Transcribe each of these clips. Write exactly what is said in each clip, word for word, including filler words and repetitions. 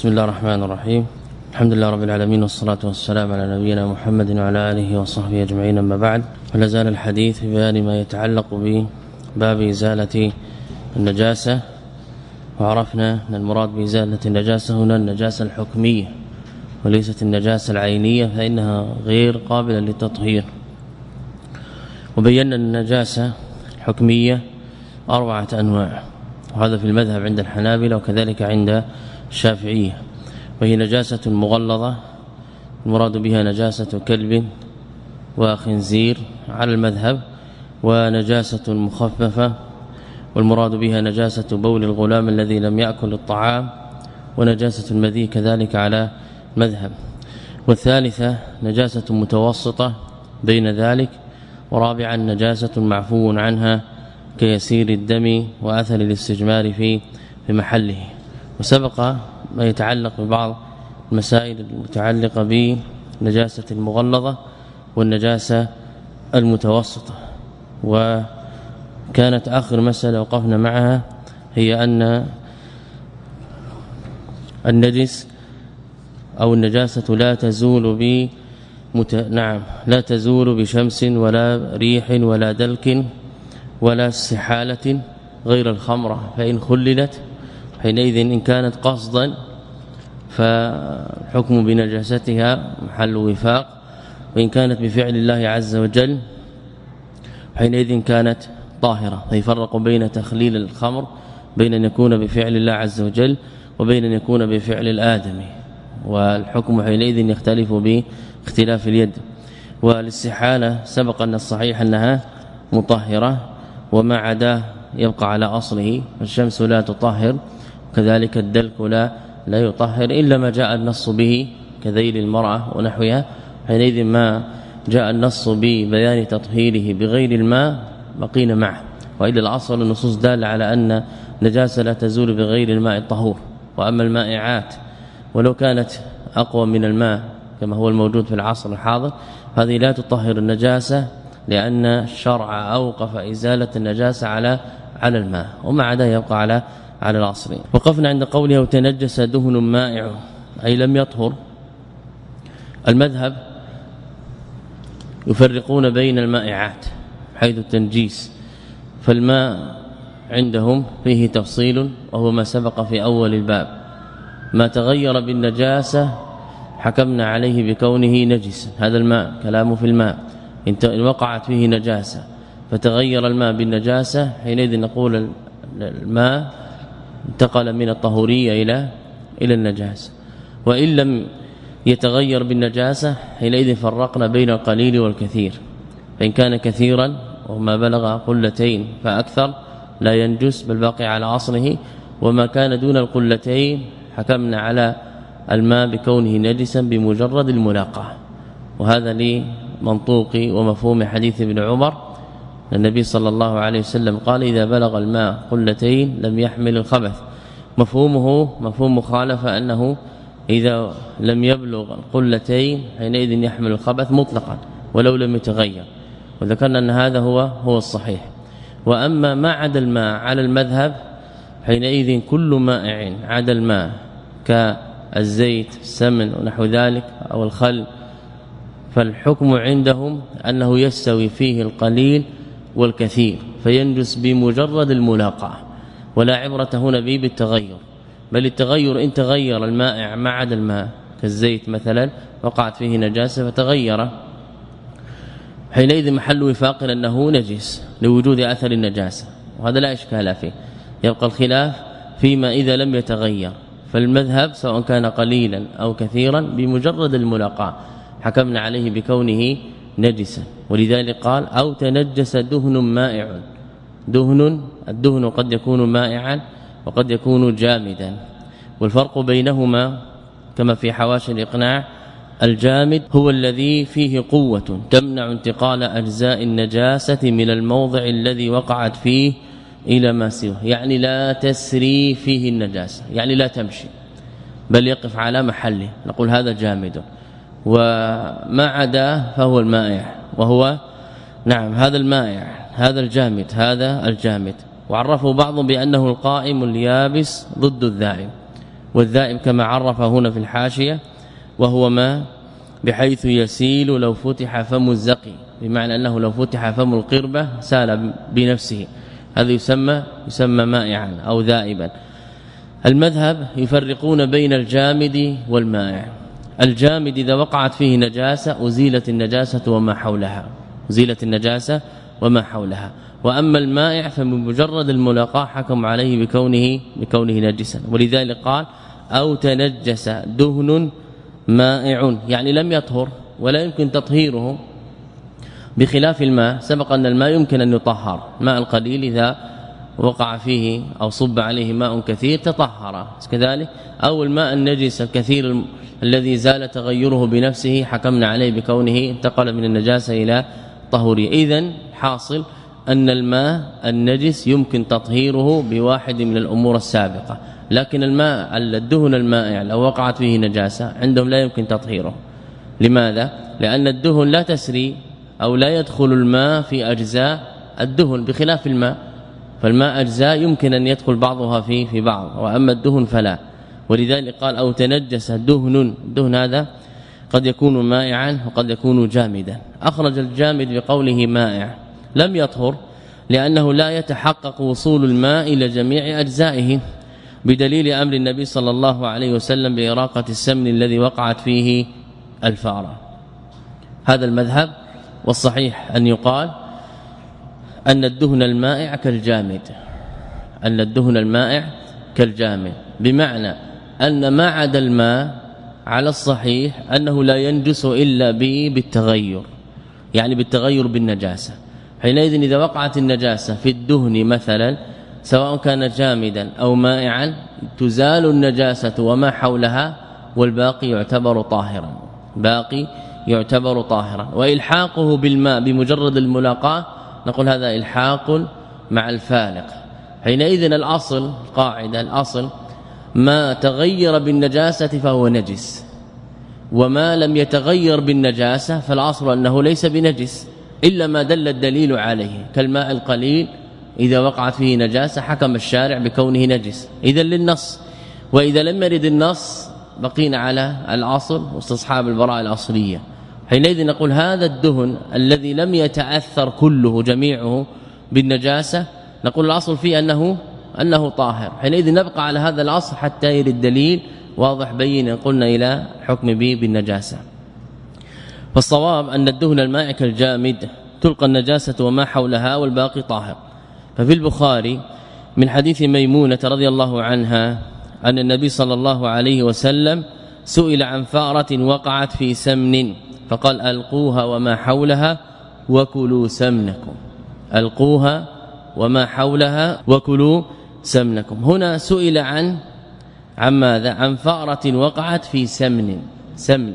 بسم الله الرحمن الرحيم. الحمد لله رب العالمين والصلاة والسلام على نبينا محمد وعلى آله وصحبه أجمعين. أما بعد، فلا زال الحديث في بيان ما يتعلق بباب إزالة النجاسة، وعرفنا أن المراد بإزالة النجاسة هنا النجاسة الحكمية وليست النجاسة العينية، فإنها غير قابلة للتطهير. وبينا النجاسة الحكمية أربعة أنواع، وهذا في المذهب عند الحنابلة وكذلك عند الشافعية، وهي نجاسة مغلظة المراد بها نجاسة كلب وخنزير على المذهب، ونجاسة مخففة والمراد بها نجاسة بول الغلام الذي لم يأكل الطعام، ونجاسة المذي كذلك على المذهب. والثالثة نجاسة متوسطة بين ذلك، ورابعا نجاسة معفو عنها كيسير الدم وأثر الاستجمار في في محله. وسبق ما يتعلق ببعض المسائل المتعلقة بنجاسة المغلظة والنجاسة المتوسطة، وكانت آخر مسألة وقفنا معها هي أن النجس أو النجاسة لا تزول ب مت... نعم لا تزول بشمس ولا ريح ولا دلك ولا استحالة غير الخمرة، فإن خللت حينئذ إن كانت قصدا فالحكم بنجاستها محل وفاق، وإن كانت بفعل الله عز وجل حينئذ كانت طاهرة. فيفرق بين تخليل الخمر بين أن يكون بفعل الله عز وجل وبين أن يكون بفعل الآدمي، والحكم حينئذ يختلف باختلاف اليد. والاستحالة سبق أن الصحيح أنها مطهرة، وما عداه يبقى على أصله، الشمس لا تطهر كذلك الدلك لا لا يطهر إلا ما جاء النص به كذيل المرأة ونحوها، حينئذ ما جاء النص ببيان تطهيره بغير الماء بقينا معه. وإلا الأصل النصوص دالة على أن نجاسة لا تزول بغير الماء الطهور. وأما المائعات ولو كانت أقوى من الماء كما هو الموجود في العصر الحاضر، هذه لا تطهر النجاسة، لأن الشرع أوقف إزالة النجاسة على على الماء، وما عدا يبقى على على العصر. وقفنا عند قوله وتنجس دهن مائع، أي لم يطهر. المذهب يفرقون بين المائعات حيث التنجيس، فالماء عندهم فيه تفصيل وهو ما سبق في أول الباب. ما تغير بالنجاسة حكمنا عليه بكونه نجسا، هذا الماء كلامه في الماء إن وقعت فيه نجاسة فتغير الماء بالنجاسة حينئذ نقول الماء انتقل من الطهورية إلى إلى النجاسة. وإن لم يتغير بالنجاسة حينئذ فرقنا بين القليل والكثير، فإن كان كثيرا وما بلغ قلتين فأكثر لا ينجس بل باقي على أصله، وما كان دون القلتين حكمنا على الماء بكونه نجسا بمجرد الملاقاة. وهذا لمنطوق ومفهوم حديث ابن عمر، النبي صلى الله عليه وسلم قال إذا بلغ الماء قلتين لم يحمل الخبث. مفهومه مفهوم مخالفة أنه إذا لم يبلغ القلتين حينئذ يحمل الخبث مطلقا ولو لم يتغير، وذكرنا أن هذا هو هو الصحيح. وأما ما عدا الماء على المذهب حينئذ كل مائع عدا الماء كالزيت السمن ونحو ذلك أو الخل، فالحكم عندهم أنه يستوي فيه القليل والكثير فينجس بمجرد الملاقاة، ولا عبرة هنا به بالتغير، بل التغير إن تغير المائع ما عدا الماء كالزيت مثلا وقعت فيه نجاسة فتغير حينئذ محل وفاق أنه نجس لوجود أثر النجاسة، وهذا لا إشكال فيه. يبقى الخلاف فيما إذا لم يتغير، فالمذهب سواء كان قليلا أو كثيرا بمجرد الملاقاة حكمنا عليه بكونه نجسا. ولذلك قال أو تنجس دهن مائع. دهن الدهن قد يكون مائعا وقد يكون جامدا، والفرق بينهما كما في حواشي الإقناع الجامد هو الذي فيه قوة تمنع انتقال أجزاء النجاسة من الموضع الذي وقعت فيه إلى ما سواه، يعني لا تسري فيه النجاسة، يعني لا تمشي بل يقف على محله، نقول هذا جامد. وما عداه فهو المائع، وهو نعم هذا المائع هذا الجامد هذا الجامد. وعرفوا بعضهم بأنه القائم اليابس ضد الذائب، والذائب كما عرف هنا في الحاشية وهو ما بحيث يسيل لو فتح فم الزقي، بمعنى أنه لو فتح فم القربة سال بنفسه، هذا يسمى يسمى مائعا أو ذائبا. المذهب يفرقون بين الجامد والمائع. الجامد إذا وقعت فيه نجاسة أزيلت النجاسة وما حولها، أزيلت النجاسة وما حولها. وأما المائع فبمجرد الملاقاة حكم عليه بكونه بكونه نجسا، ولذلك قال أو تنجس دهن مائع، يعني لم يطهر ولا يمكن تطهيره، بخلاف الماء. سبق أن الماء يمكن أن يطهر، ماء القليل إذا وقع فيه أو صب عليه ماء كثير تطهر كذلك، أو الماء النجس الكثير الذي زال تغيره بنفسه حكمنا عليه بكونه انتقل من النجاسة إلى طهورية. إذن حاصل أن الماء النجس يمكن تطهيره بواحد من الأمور السابقة، لكن الماء الدهن المائع لو وقعت فيه نجاسة عندهم لا يمكن تطهيره. لماذا؟ لأن الدهن لا تسري أو لا يدخل الماء في أجزاء الدهن بخلاف الماء، فالماء أجزاء يمكن أن يدخل بعضها في في بعض، وأما الدهن فلا. ولذلك قال أو تنجس دهن، الدهن هذا قد يكون مائعا وقد يكون جامدا. أخرج الجامد بقوله مائع لم يطهر لأنه لا يتحقق وصول الماء إلى جميع أجزائه، بدليل أمر النبي صلى الله عليه وسلم بإراقة السمن الذي وقعت فيه الفأرة. هذا المذهب، والصحيح أن يقال أن الدهن المائع كالجامد، أن الدهن المائع كالجامد، بمعنى أن ما عدا الماء على الصحيح أنه لا ينجس إلا به بالتغير، يعني بالتغير بالنجاسة. حينئذ إذا وقعت النجاسة في الدهن مثلا سواء كان جامدا أو مائعا تزال النجاسة وما حولها، والباقي يعتبر طاهرا، باقي يعتبر طاهرا. وإلحاقه بالماء بمجرد الملاقاة نقول هذا إلحاق مع الفالق. حينئذ الأصل قاعدة الأصل ما تغير بالنجاسة فهو نجس، وما لم يتغير بالنجاسة فالأصل أنه ليس بنجس إلا ما دل الدليل عليه، كالماء القليل إذا وقعت فيه نجاسة حكم الشارع بكونه نجس، إذا للنص. وإذا لم يرد النص بقينا على الأصل واستصحاب البراءة الأصلية. حينئذ نقول هذا الدهن الذي لم يتأثر كله جميعه بالنجاسة نقول الأصل فيه أنه أنه طاهر. حينئذ نبقى على هذا الأصل حتى يرد الدليل واضح بين قلنا إلى حكم به بالنجاسة. فالصواب أن الدهن المائع كالجامد تلقى النجاسة وما حولها والباقي طاهر. ففي البخاري من حديث ميمونة رضي الله عنها أن النبي صلى الله عليه وسلم سئل عن فأرة وقعت في سمن فقال ألقوها وما حولها وكلوا سمنكم، ألقوها وما حولها وكلوا سمنكم. هنا سئل عن عن ماذا؟ عن فأرة وقعت في سمن سمن،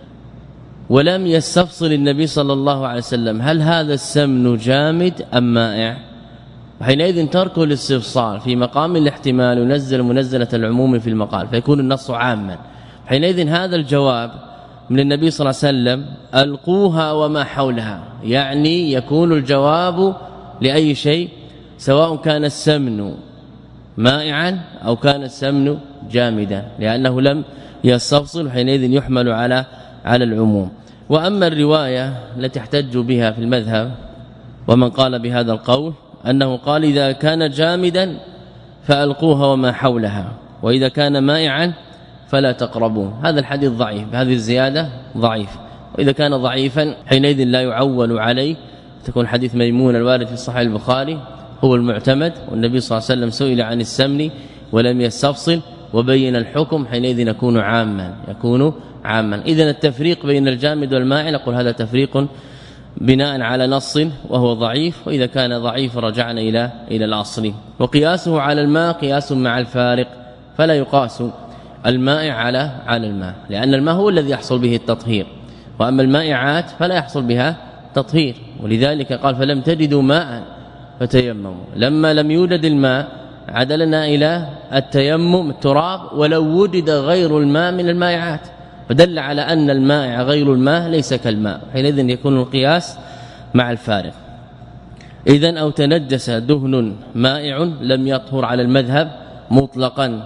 ولم يستفصل النبي صلى الله عليه وسلم هل هذا السمن جامد أم مائع. حينئذ تركه الاستفصال في مقام الاحتمال ينزل منزلة العموم في المقال فيكون النص عاما. حينئذ هذا الجواب من النبي صلى الله عليه وسلم ألقوها وما حولها، يعني يكون الجواب لأي شيء سواء كان السمن مائعا أو كان السمن جامدا، لأنه لم يستفصل، حينئذ يحمل على على العموم. وأما الرواية التي احتج بها في المذهب ومن قال بهذا القول أنه قال إذا كان جامدا فألقوها وما حولها، وإذا كان مائعا فلا تقربوه. هذا الحديث ضعيف، هذه الزيادة ضعيف، وإذا كان ضعيفا حينئذ لا يعول عليه، تكون حديث ميمون الوارد في صحيح البخاري هو المعتمد. والنبي صلى الله عليه وسلم سئل عن السمن ولم يستفصل وبين الحكم، حينئذ يكون عاما يكون عاما. إذن التفريق بين الجامد والمائع نقول هذا تفريق بناء على نص وهو ضعيف، وإذا كان ضعيف رجعنا إلى إلى الأصل. وقياسه على الماء قياس مع الفارق، فلا يقاس المائع على على الماء، لأن الماء هو الذي يحصل به التطهير، وأما المائعات فلا يحصل بها تطهير. ولذلك قال فلم تجدوا ماء فتيمموا، لما لم يوجد الماء عدلنا إلى التيمم التراب ولو وجد غير الماء من المائعات، فدل على أن المائع غير الماء ليس كالماء، حينئذ يكون القياس مع الفارق. إذن أو تنجس دهن مائع لم يطهر على المذهب مطلقا،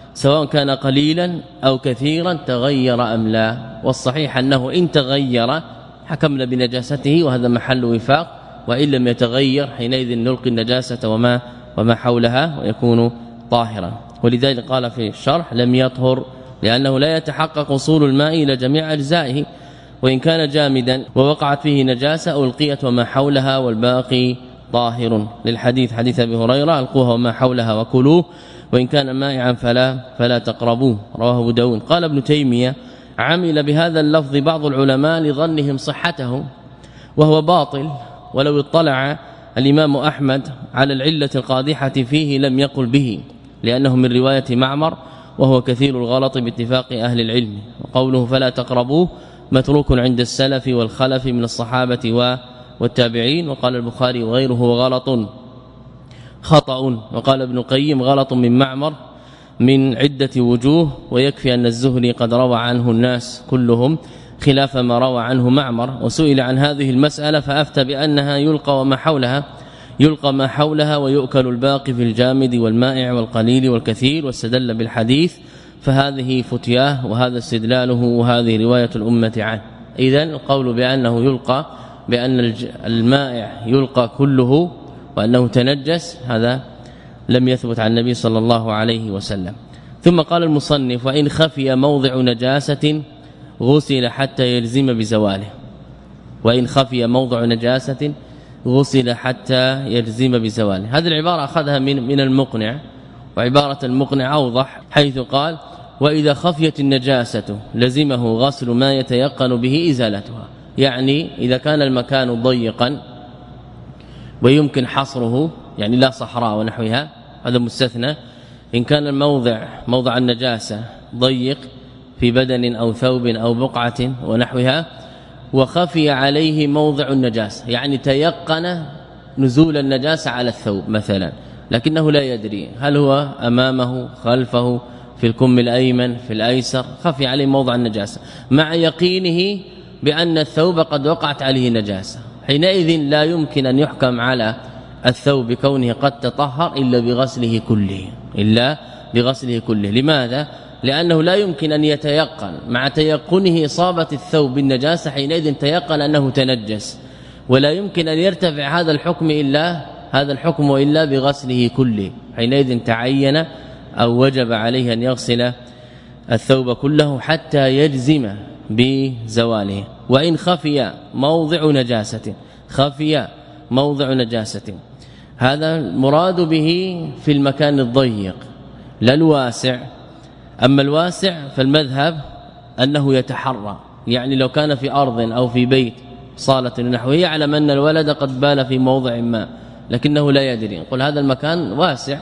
سواء كان قليلا أو كثيرا تغير أم لا. والصحيح أنه إن تغير حكمنا بنجاسته وهذا محل وفاق، وإن لم يتغير حينئذ نلقي النجاسة وما وما حولها ويكون طاهرا. ولذلك قال في الشرح لم يطهر لأنه لا يتحقق وصول الماء إلى جميع أجزائه، وإن كان جامدا ووقعت فيه نجاسة ألقيت وما حولها والباقي طاهر، للحديث حديث أبي هريرة ألقوها وما حولها وكلوه وإن كان مائعا فلا فلا تقربوه، رواه أبو داود. قال ابن تيمية عمل بهذا اللفظ بعض العلماء لظنهم صحته وهو باطل، ولو اطلع الإمام أحمد على العلة القادحة فيه لم يقل به، لأنه من رواية معمر وهو كثير الغلط باتفاق أهل العلم. وقوله فلا تقربوه متروك عند السلف والخلف من الصحابة والتابعين. وقال البخاري وغيره غلط خطأ. وقال ابن القيم غلط من معمر من عدة وجوه، ويكفي أن الزهري قد روى عنه الناس كلهم خلاف ما روى عنه معمر. وسئل عن هذه المسألة فأفتى بأنها يلقى وما حولها يلقى ما حولها ويؤكل الباقي في الجامد والمائع والقليل والكثير، واستدل بالحديث، فهذه فتياه وهذا استدلاله وهذه رواية الأمة عنه. إذن القول بأنه يلقى بأن المائع يلقى كله وأنه تنجس هذا لم يثبت عن النبي صلى الله عليه وسلم. ثم قال المصنف وإن خفي موضع نجاسة غسل حتى يلزم بزواله. وإن خفي موضع نجاسة غسل حتى يلزم بزواله. هذه العبارة أخذها من من المقنع، وعبارة المقنع أوضح حيث قال وإذا خفيت النجاسة لزمه غسل ما يتيقن به إزالتها. يعني إذا كان المكان ضيقا ويمكن حصره، يعني لا صحراء ونحوها، هذا مستثنى. إن كان الموضع موضع النجاسة ضيق في بدن أو ثوب أو بقعة ونحوها، وخفي عليه موضع النجاسة، يعني تيقن نزول النجاسة على الثوب مثلا، لكنه لا يدري هل هو أمامه خلفه في الكم الأيمن في الأيسر، خفي عليه موضع النجاسة مع يقينه بأن الثوب قد وقعت عليه نجاسة، حينئذ لا يمكن أن يحكم على الثوب بكونه قد تطهر إلا بغسله كله إلا بغسله كله. لماذا؟ لأنه لا يمكن أن يتيقن مع تيقنه إصابة الثوب بالنجاسة، حينئذ تيقن أنه تنجس، ولا يمكن أن يرتفع هذا الحكم إلا هذا الحكم إلا بغسله كله، حينئذ تعين أو وجب عليه أن يغسل الثوب كله حتى يجزم بزواله. وإن خفي موضع نجاسة خفي موضع نجاسة هذا المراد به في المكان الضيق لا الواسع. أما الواسع فالمذهب أنه يتحرى، يعني لو كان في أرض أو في بيت صالة نحوه يعلم أن الولد قد بال في موضع ما لكنه لا يدري، يقول هذا المكان واسع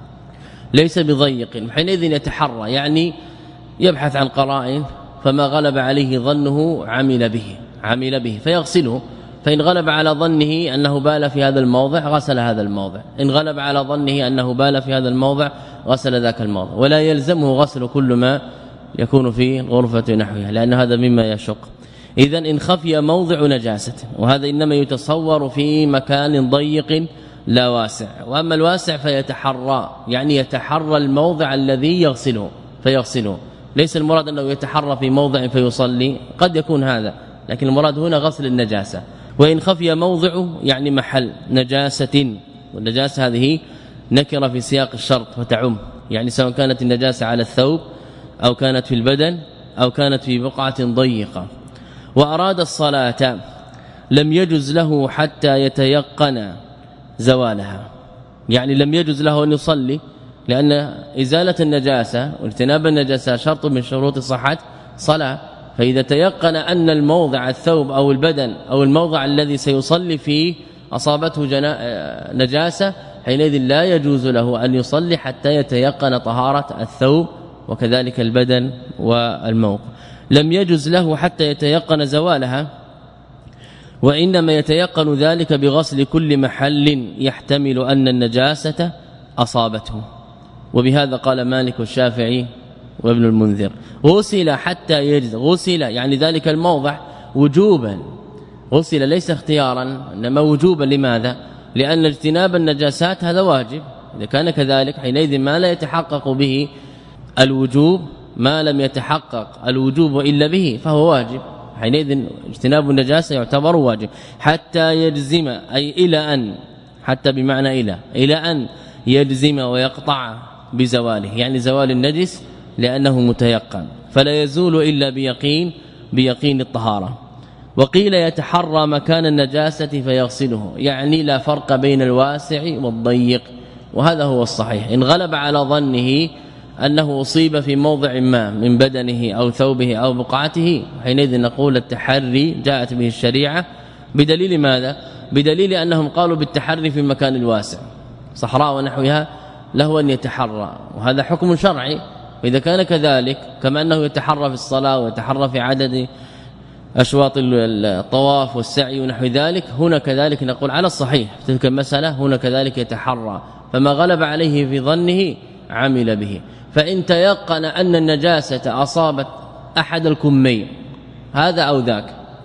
ليس بضيق، حينئذ يتحرى، يعني يبحث عن قرائن، فما غلب عليه ظنه عمل به عمل به فيغسله. فإن غلب على ظنه أنه بال في هذا الموضع غسل هذا الموضع، إن غلب على ظنه أنه بال في هذا الموضع غسل ذاك الموضع، ولا يلزمه غسل كل ما يكون في غرفة نحوها، لأن هذا مما يشق. إذن إن خفي موضع نجاسة، وهذا إنما يتصور في مكان ضيق لا واسع. وأما الواسع فيتحرى، يعني يتحرى الموضع الذي يغسله فيغسله، ليس المراد أنه يتحرى في موضع فيصلي، قد يكون هذا، لكن المراد هنا غسل النجاسة. وإن خفي موضع يعني محل نجاسة، والنجاسة هذه نكرة في سياق الشرط وتعم، يعني سواء كانت النجاسة على الثوب أو كانت في البدن أو كانت في بقعة ضيقة. وأراد الصلاة لم يجز له حتى يتيقن زوالها، يعني لم يجز له أن يصلي، لأن إزالة النجاسة واجتناب النجاسة شرط من شروط صحة صلاة. فإذا تيقن أن الموضع الثوب أو البدن أو الموضع الذي سيصلي فيه أصابته نجاسة، حينئذ لا يجوز له أن يصلي حتى يتيقن طهارة الثوب وكذلك البدن والموقع. لم يجوز له حتى يتيقن زوالها، وإنما يتيقن ذلك بغسل كل محل يحتمل أن النجاسة أصابته. وبهذا قال مالك والشافعي وابن المنذر. غسل حتى يجز، غسل يعني ذلك الموضع وجوبا، غسل ليس اختيارا انما وجوبا. لماذا؟ لأن اجتناب النجاسات هذا واجب، إذا كان كذلك حينئذ ما لا يتحقق به الوجوب ما لم يتحقق الوجوب إلا به فهو واجب، حينئذ اجتناب النجاسة يعتبر واجب حتى يجزم، أي إلى أن، حتى بمعنى إلى إلى أن يجزم ويقطع بزواله، يعني زوال النجس لأنه متيقن، فلا يزول إلا بيقين بيقين الطهارة. وقيل يتحرى مكان النجاسة فيغسله، يعني لا فرق بين الواسع والضيق، وهذا هو الصحيح. إن غلب على ظنه أنه أصيب في موضع ما من بدنه أو ثوبه أو بقعته، حينئذ نقول التحري جاءت به الشريعة بدليل ماذا؟ بدليل أنهم قالوا بالتحري في المكان الواسع، صحراء ونحوها له أن يتحرى، وهذا حكم شرعي. وإذا كان كذلك كما أنه يتحرى في الصلاة ويتحرى في عدد أشواط الطواف والسعي ونحو ذلك، هنا كذلك نقول على الصحيح تلك المسألة، هنا كذلك يتحرى، فما غلب عليه في ظنه عمل به. فإن تيقن أن النجاسة أصابت أحد الكمين هذا أو ذاك،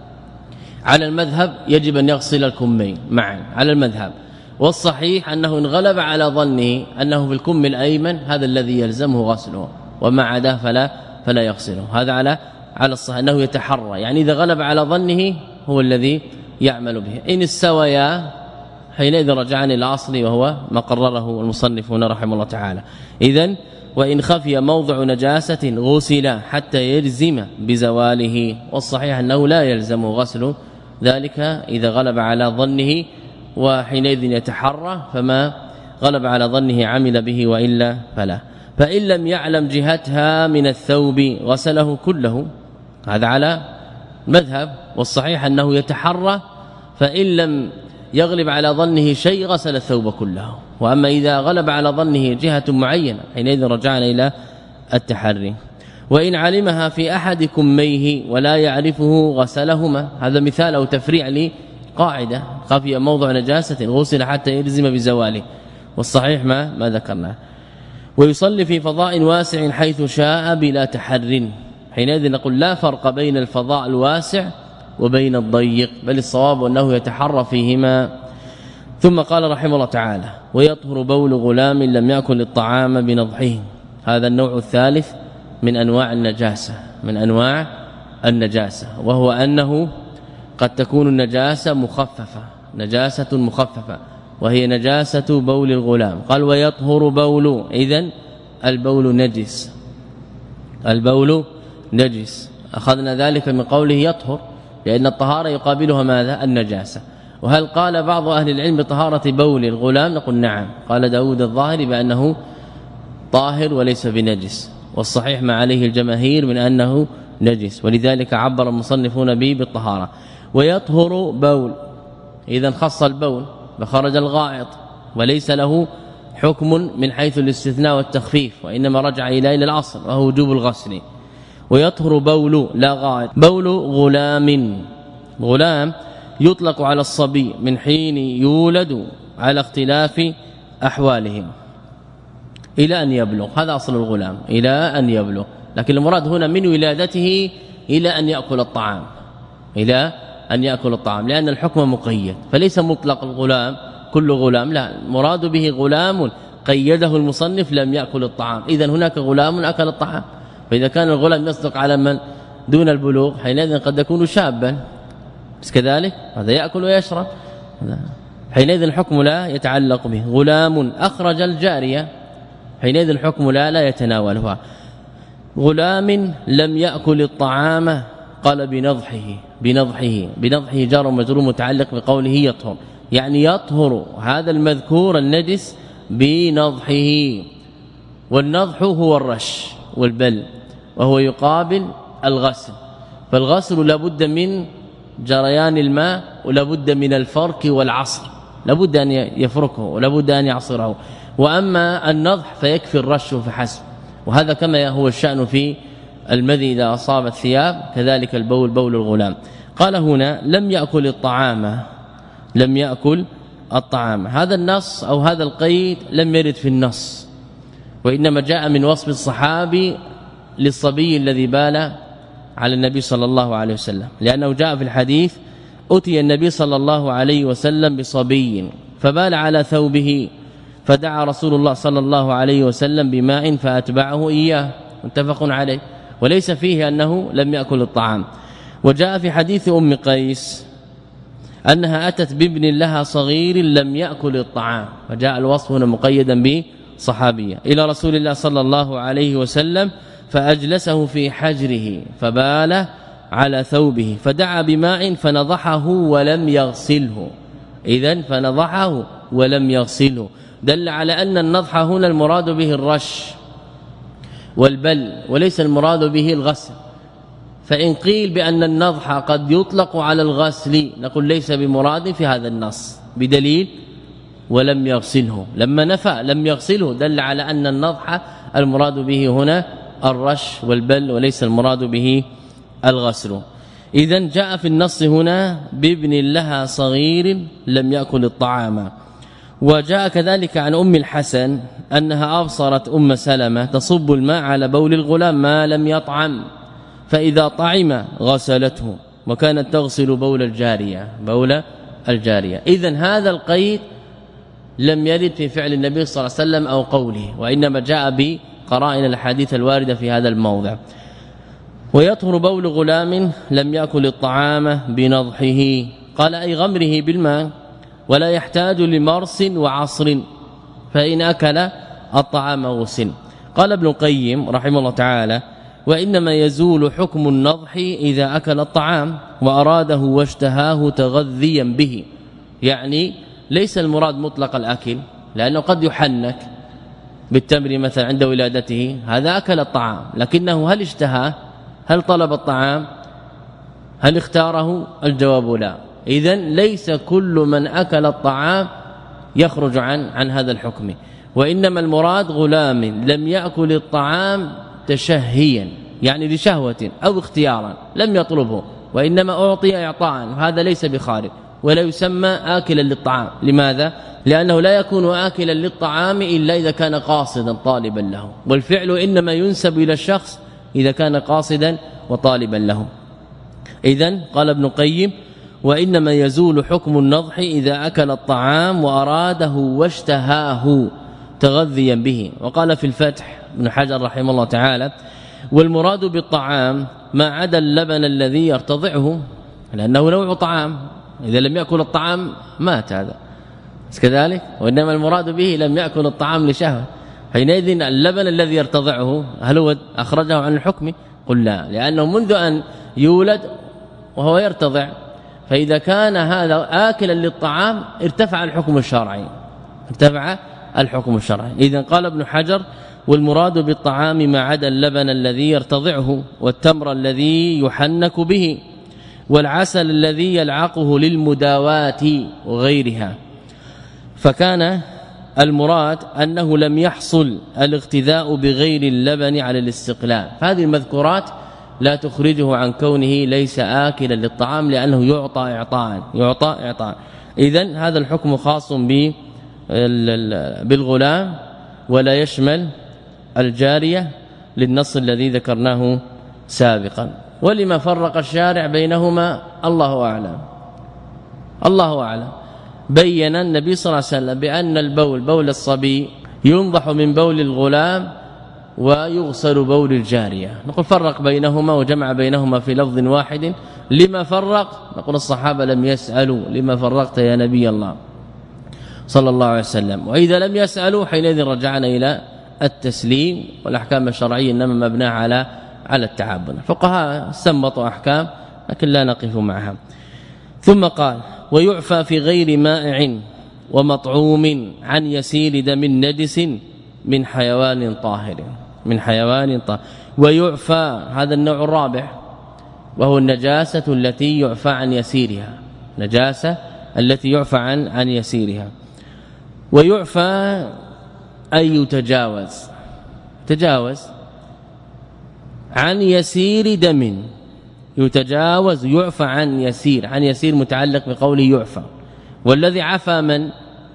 على المذهب يجب أن يغسل الكمين معا على المذهب، والصحيح أنه إن غلب على ظنه أنه في الكم الأيمن هذا الذي يلزمه غسله، وما عداه فلا فلا يغسله. هذا على على الصحيح أنه يتحرى، يعني إذا غلب على ظنه هو الذي يعمل به. إن استويا حينئذ رجعان إلى الأصل وهو ما قرره المصنفون رحمه الله تعالى. إذن وإن خفي موضع نجاسة غسل حتى يلزم بزواله، والصحيح أنه لا يلزم غسل ذلك إذا غلب على ظنه، وحينئذ يتحرى، فما غلب على ظنه عمل به وإلا فلا. فإن لم يعلم جهتها من الثوب غسله كله، هذا على مذهب، والصحيح أنه يتحرى، فإن لم يغلب على ظنه شيء غسل الثوب كله. وأما إذا غلب على ظنه جهة معينة حينئذ رجعنا إلى التحري. وإن علمها في أحد كميه ولا يعرفه غسلهما، هذا مثال أو تفريع لقاعدة خفي موضع نجاسة غسل حتى يلزم بزواله، والصحيح ما ما ذكرناه. ويصلي في فضاء واسع حيث شاء بلا تحر، حينئذ نقول لا فرق بين الفضاء الواسع وبين الضيق، بل الصواب أنه يتحرى فيهما. ثم قال رحمه الله تعالى: ويطهر بول غلام لم يأكل الطعام بنضحه، هذا النوع الثالث من أنواع النجاسة من أنواع النجاسة وهو أنه قد تكون النجاسة مخففة، نجاسة مخففة، وهي نجاسة بول الغلام. قال: ويطهر بول، إذن البول نجس، البول نجس، أخذنا ذلك من قوله يطهر، لأن الطهارة يقابلها ماذا؟ النجاسة. وهل قال بعض أهل العلم بطهارة بول الغلام؟ نقول نعم، قال داود الظاهري بأنه طاهر وليس بنجس، والصحيح ما عليه الجماهير من أنه نجس، ولذلك عبر المصنفون به بالطهارة. ويطهر بول، إذا خص البول فخرج الغائط، وليس له حكم من حيث الاستثناء والتخفيف، وإنما رجع إلى إلى الأصل وهو وجوب الغسل. ويطهر بول لا غائط. بول غلام، غلام يطلق على الصبي من حين يولد على اختلاف أحوالهم إلى أن يبلغ، هذا أصل الغلام، إلى أن يبلغ، لكن المراد هنا من ولادته إلى أن يأكل الطعام، إلى أن يأكل الطعام، لأن الحكم مقيد، فليس مطلق الغلام كل غلام، لا، المراد به غلام قيده المصنف لم يأكل الطعام، إذن هناك غلام أكل الطعام. فإذا كان الغلام يصدق على من دون البلوغ حينئذ قد يكون شابا، بس كذلك هذا يأكل ويشرب، حينئذ الحكم لا يتعلق به. غلام أخرج الجارية، حينئذ الحكم لا لا يتناولها. غلام لم يأكل الطعام، قال بنضحه، بنضحه بنضحه جار ومجرور متعلق بقوله يطهر، يعني يطهر هذا المذكور النجس بنضحه. والنضح هو الرش والبل، وهو يقابل الغسل، فالغسل لابد من جريان الماء ولابد من الفرك والعصر، لابد أن يفركه ولابد أن يعصره. وأما النضح فيكفي الرش فحسب، وهذا كما هو الشأن في المذي إذا أصاب الثياب، كذلك البول بول الغلام. قال هنا لم يأكل الطعام، لم يأكل الطعام، هذا النص أو هذا القيد لم يرد في النص، وإنما جاء من وصف الصحابي للصبي الذي بال على النبي صلى الله عليه وسلم، لأنه جاء في الحديث: أتي النبي صلى الله عليه وسلم بصبي فبال على ثوبه، فدعا رسول الله صلى الله عليه وسلم بماء فأتبعه إياه، متفق عليه وليس فيه أنه لم يأكل الطعام. وجاء في حديث أم قيس أنها أتت بابن لها صغير لم يأكل الطعام، وجاء الوصف هنا مقيدا بصحابية إلى رسول الله صلى الله عليه وسلم فأجلسه في حجره فبال على ثوبه فدعا بماء فنضحه ولم يغسله. إذن فنضحه ولم يغسله دل على أن النضح هنا المراد به الرش والبل وليس المراد به الغسل. فإن قيل بأن النضح قد يطلق على الغسل نقول ليس بمراد في هذا النص بدليل ولم يغسله. لما نفى لم يغسله دل على أن النضح المراد به هنا الرش والبل وليس المراد به الغسل. إذن جاء في النص هنا بابن لها صغير لم يأكل الطعام. وجاء كذلك عن أم الحسن أنها أبصرت أم سلمة تصب الماء على بول الغلام ما لم يطعم فإذا طعم غسلته وكانت تغسل بول الجارية بول الجارية. إذن هذا القيد لم يرد في فعل النبي صلى الله عليه وسلم أو قوله وإنما جاء بقرائن الحديث الواردة في هذا الموضع. ويطهر بول غلام لم يأكل الطعام بنضحه قال أي غمره بالماء ولا يحتاج لمرس وعصر فإن أكل الطعام غسل. قال ابن القيم رحمه الله تعالى وإنما يزول حكم النضح إذا أكل الطعام وأراده واشتهاه تغذيا به، يعني ليس المراد مطلق الأكل لأنه قد يحنك بالتمر مثلا عند ولادته هذا أكل الطعام لكنه هل اشتهاه هل طلب الطعام هل اختاره؟ الجواب لا. إذن ليس كل من أكل الطعام يخرج عن عن هذا الحكم وإنما المراد غلام لم يأكل الطعام تشهيا يعني لشهوة أو اختيارا لم يطلبه وإنما أعطي إعطاء وهذا ليس بخارج ولا يسمى آكلا للطعام. لماذا؟ لأنه لا يكون آكلا للطعام إلا إذا كان قاصدا طالبا له والفعل إنما ينسب إلى الشخص إذا كان قاصدا وطالبا له. إذن قال ابن القيم وإنما يزول حكم النضح إذا أكل الطعام وأراده واشتهاه تغذيا به. وقال في الفتح ابن حجر رحمه الله تعالى والمراد بالطعام ما عدا اللبن الذي يرتضعه لأنه نوع طعام إذا لم يأكل الطعام مات هذا كذلك وإنما المراد به لم يأكل الطعام لشهوة حينئذ اللبن الذي يرتضعه هل هو أخرجه عن الحكم؟ قل لا لأنه منذ أن يولد وهو يرتضع فإذا كان هذا آكلا للطعام ارتفع الحكم الشرعي ارتفع الحكم الشرعي. إذن قال ابن حجر والمراد بالطعام ما عدا اللبن الذي يرتضعه والتمر الذي يحنك به والعسل الذي يلعقه للمداوات وغيرها. فكان المراد أنه لم يحصل الاغتذاء بغير اللبن على الاستقلال. فهذه المذكورات لا تخرجه عن كونه ليس آكلا للطعام لأنه يعطى إعطاء يعطى إعطاء. إذن هذا الحكم خاص بالغلام ولا يشمل الجارية للنص الذي ذكرناه سابقا. ولما فرق الشارع بينهما الله أعلم الله أعلم. بين النبي صلى الله عليه وسلم بأن البول بول الصبي ينضح من بول الغلام ويغسل بول الجارية. نقول فرق بينهما وجمع بينهما في لفظ واحد. لما فرق؟ نقول الصحابة لم يسألوا لما فرقت يا نبي الله صلى الله عليه وسلم. وإذا لم يسألوا حينئذ رجعنا إلى التسليم والأحكام الشرعية إنما مبناها على على التعبد. الفقهاء استنبطوا أحكام لكن لا نقف معها. ثم قال ويعفى في غير مائع ومطعوم عن يسير دم نجس من حيوان طاهر من حيوان طاهر. ويعفى هذا النوع الرابع وهو النجاسة التي يعفى عن يسيرها نجاسة التي يعفى عن عن يسيرها. ويعفى أي يتجاوز تجاوز عن يسير دم يتجاوز يعفى عن يسير عن يسير متعلق بقوله يعفى والذي عفى من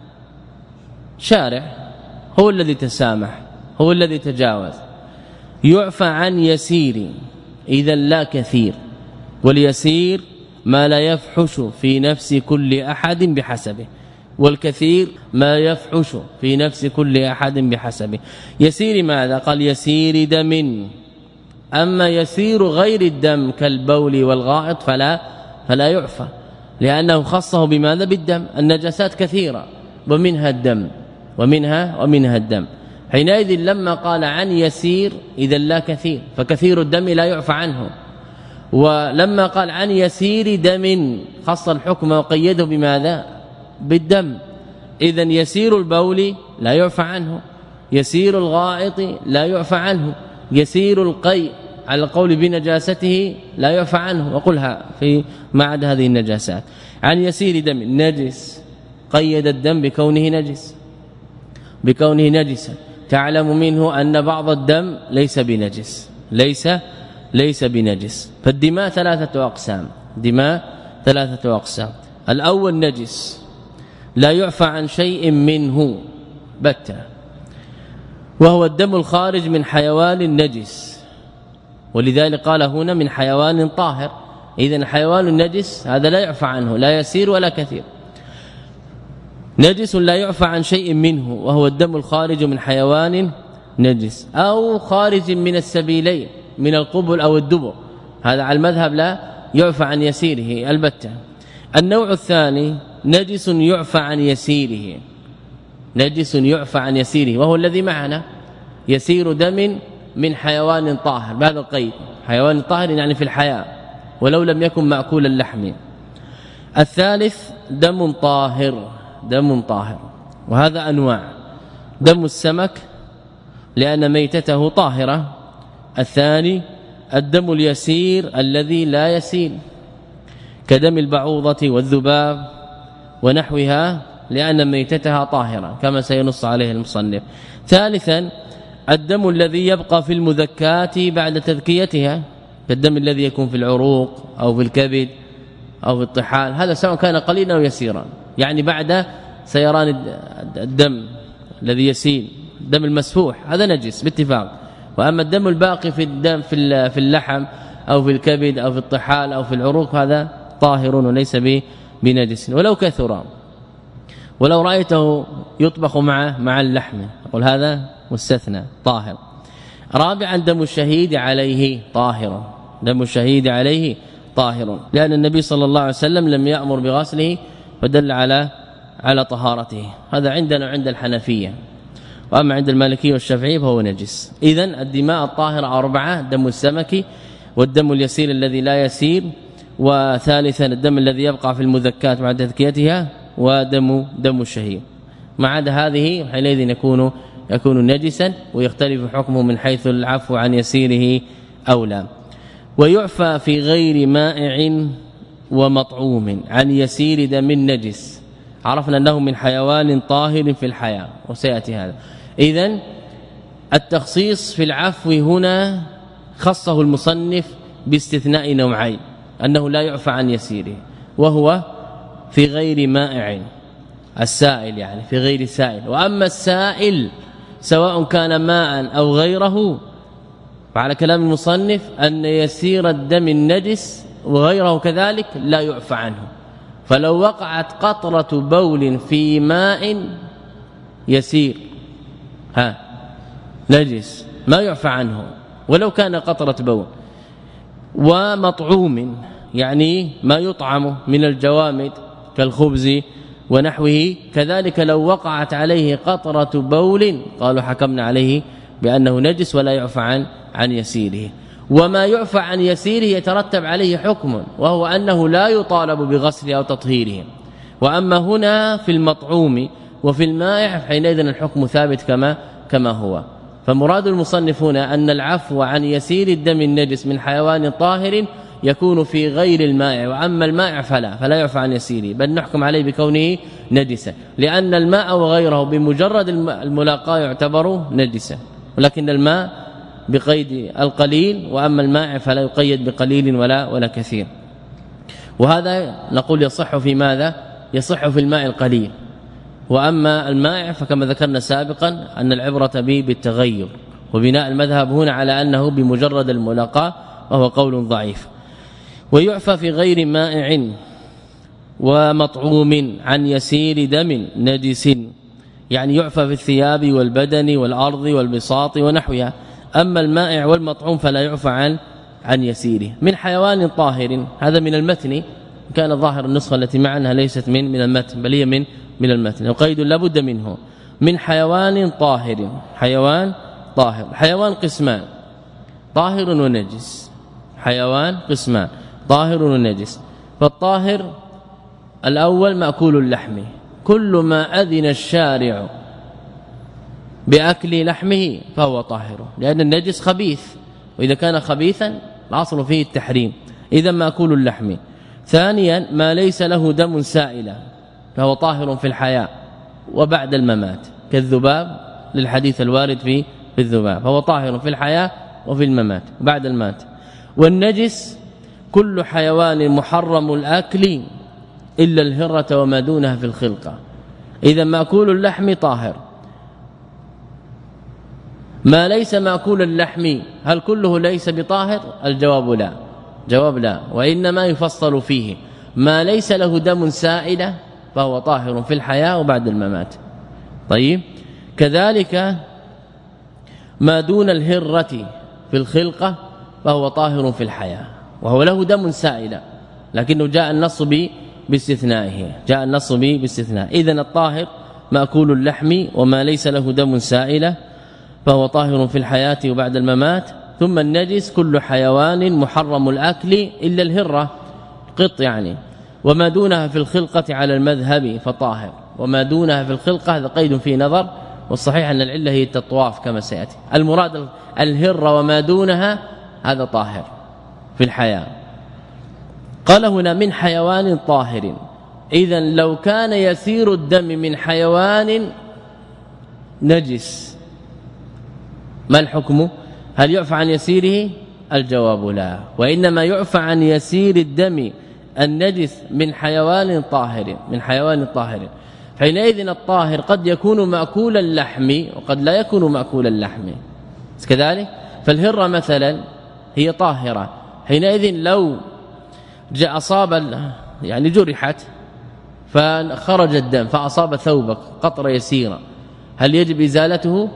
شارع هو الذي تسامح هو الذي تجاوز. يعفى عن يسير إذا لا كثير واليسير ما لا يفحش في نفس كل أحد بحسبه والكثير ما يفحش في نفس كل أحد بحسبه. يسير ماذا؟ قال يسير دم. أما يسير غير الدم كالبول والغائط فلا فلا يعفى، لأنه خصه بماذا؟ بالدم. النجاسات كثيرة ومنها الدم ومنها ومنها الدم. حينئذ لما قال عن يسير إذا لا كثير، فكثير الدم لا يعفى عنه. ولما قال عن يسير دم خص الحكم وقيده بماذا؟ بالدم. إذن يسير البول لا يعفى عنه، يسير الغائط لا يعفى عنه، يسير القيء على القول بنجاسته لا يعفى عنه، وقلها في ما عدا هذه النجاسات. عن يسير دم نجس، قيد الدم بكونه نجس، بكونه نجسا. تعلم منه أن بعض الدم ليس بنجس، ليس ليس بنجس. فالدماء ثلاثة أقسام، دماء ثلاثة أقسام. الأول نجس لا يعفى عن شيء منه بتة، وهو الدم الخارج من حيوان نجس، ولذلك قال هنا من حيوان طاهر. إذن حيوان النجس هذا لا يعفى عنه لا يسير ولا كثير. نجس لا يعفى عن شيء منه وهو الدم الخارج من حيوان نجس، أو خارج من السبيلين من القبل أو الدبر، هذا على المذهب لا يعفى عن يسيره البتة. النوع الثاني نجس يعفى عن يسيره، نجس يعفى عن يسيره وهو الذي معنا، يسير دم من حيوان طاهر، بهذا القيد حيوان طاهر يعني في الحياة ولو لم يكن مأكول اللحم. الثالث دم طاهر، دم طاهر، وهذا أنواع: دم السمك لأن ميتته طاهرة. الثاني الدم اليسير الذي لا يسيل كدم البعوضة والذباب ونحوها لأن ميتتها طاهرة كما سينص عليه المصنف. ثالثا الدم الذي يبقى في المذكات بعد تذكيتها كالدم الذي يكون في العروق أو في الكبد أو في الطحال، هذا سواء كان قليلا أو يسيرا، يعني بعد سيران الدم الذي يسيل، الدم المسفوح هذا نجس باتفاق. وأما الدم الباقي في الدم في في اللحم أو في الكبد أو في الطحال أو في العروق هذا طاهر وليس بنجس ولو كثر، ولو رأيته يطبخ مع مع اللحم يقول هذا مستثنى طاهر. رابعا دم الشهيد عليه طاهر، دم الشهيد عليه طاهر، لأن النبي صلى الله عليه وسلم لم يأمر بغسله فدل على على طهارته. هذا عندنا عند الحنفية، وأما عند المالكية والشافعية فهو نجس. إذن الدماء الطاهرة أربعة: دم السمك والدم اليسير الذي لا يسير، وثالثا الدم الذي يبقى في المذكات مع تذكيتها، ودم دم الشهيد. ما عدا هذه حينئذ يكون يكون نجسا ويختلف حكمه من حيث العفو عن يسيره أو لا. ويعفى في غير مائع ومطعوم عن يسير دم النجس، عرفنا أنه من حيوان طاهر في الحياة وسيأتي هذا. إذن التخصيص في العفو هنا خصه المصنف باستثناء نوعين: أنه لا يعفى عن يسيره وهو في غير مائع، السائل يعني في غير سائل. وأما السائل سواء كان ماء أو غيره فعلى كلام المصنف أن يسير الدم النجس وغيره كذلك لا يعفى عنه. فلو وقعت قطرة بول في ماء يسير ها نجس ما يعفى عنه ولو كان قطرة بول. ومطعوم يعني ما يطعم من الجوامد كالخبز ونحوه كذلك لو وقعت عليه قطرة بول قالوا حكمنا عليه بأنه نجس ولا يعفى عن عن يسيره. وما يعفى عن يسيره يترتب عليه حكم وهو أنه لا يطالب بغسله أو تطهيره. وأما هنا في المطعوم وفي المائع حينئذ الحكم ثابت كما كما هو. فمراد المصنفون أن العفو عن يسير الدم النجس من حيوان طاهر يكون في غير المائع، وأما المائع فلا فلا يعفى عن يسيره بل نحكم عليه بكونه نجسا، لأن الماء وغيره بمجرد الملاقاة يعتبر نجسا، ولكن الماء بقيد القليل، وأما الماء فلا يقيد بقليل ولا ولا كثير. وهذا نقول يصح في ماذا؟ يصح في الماء القليل. وأما المائع فكما ذكرنا سابقا أن العبرة به بالتغير، وبناء المذهب هنا على أنه بمجرد الملاقاة وهو قول ضعيف. ويعفى في غير مائع ومطعوم عن يسير دم نجس، يعني يعفى في الثياب والبدن والأرض والبساط ونحوها. أما المائع والمطعوم فلا يعفى عن عن يسيره. من حيوان طاهر، هذا من المتن، كان ظاهر النسخة التي معنا ليست من من المتن بل هي من من المتن، وقيد لا بد منه. من حيوان طاهر، حيوان طاهر، حيوان قسمان، طاهر ونجس. حيوان قسمان، طاهر ونجس. فالطاهر الأول مأكول اللحم، كل ما أذن الشارع بأكل لحمه فهو طاهر، لأن النجس خبيث، وإذا كان خبيثا الأصل فيه التحريم، إذا مأكول اللحم. ثانيا ما ليس له دم سائل فهو طاهر في الحياة وبعد الممات، كالذباب للحديث الوارد في في الذباب، فهو طاهر في الحياة وفي الممات بعد المات. والنجس كل حيوان محرم الأكل إلا الهرة وما دونها في الخلقة. إذا مأكول اللحم طاهر. ما ليس مأكول اللحم هل كله ليس بطاهر؟ الجواب لا، جواب لا، وإنما يفصل فيه. ما ليس له دم سائل فهو طاهر في الحياة وبعد الممات. طيب، كذلك ما دون الهرة في الخلقة فهو طاهر في الحياة وهو له دم سائل، لكنه جاء النص باستثنائه، جاء النص باستثناء. إذن الطاهر مأكول اللحم وما ليس له دم سائل فهو طاهر في الحياة وبعد الممات. ثم النجس كل حيوان محرم الأكل إلا الهرة، قط يعني، وما دونها في الخلقة على المذهب فطاهر. وما دونها في الخلقة هذا قيد فيه نظر، والصحيح أن العلة هي التطواف كما سيأتي. المراد الهرة وما دونها هذا طاهر في الحياة. قال هنا من حيوان طاهر. إذن لو كان يسير الدم من حيوان نجس ما الحكم؟ هل يعفى عن يسيره؟ الجواب لا، وإنما يعفى عن يسير الدم النجس من حيوان طاهر، من حيوان طاهر. حينئذ الطاهر قد يكون مأكول اللحم وقد لا يكون مأكول اللحم كذلك. فالهرة مثلا هي طاهرة، حينئذ لو جاء أصاب يعني جرحت فخرج الدم فأصاب ثوبك قطرة يسيرة، هل يجب إزالته؟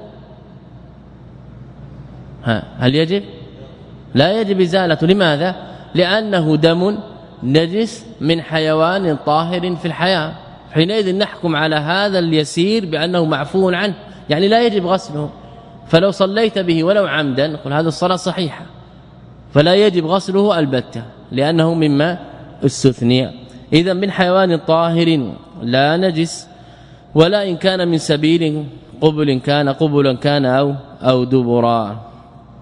ها هل يجب؟ لا يجب إزالته. لماذا؟ لأنه دم نجس من حيوان طاهر في الحياة، حينئذ نحكم على هذا اليسير بأنه معفو عنه، يعني لا يجب غسله. فلو صليت به ولو عمدا نقول هذه الصلاة صحيحة، فلا يجب غسله البتة لأنه مما استثني. إذا من حيوان طاهر لا نجس، ولا إن كان من سبيل قبل كان قبلا كان أو أو دبرا.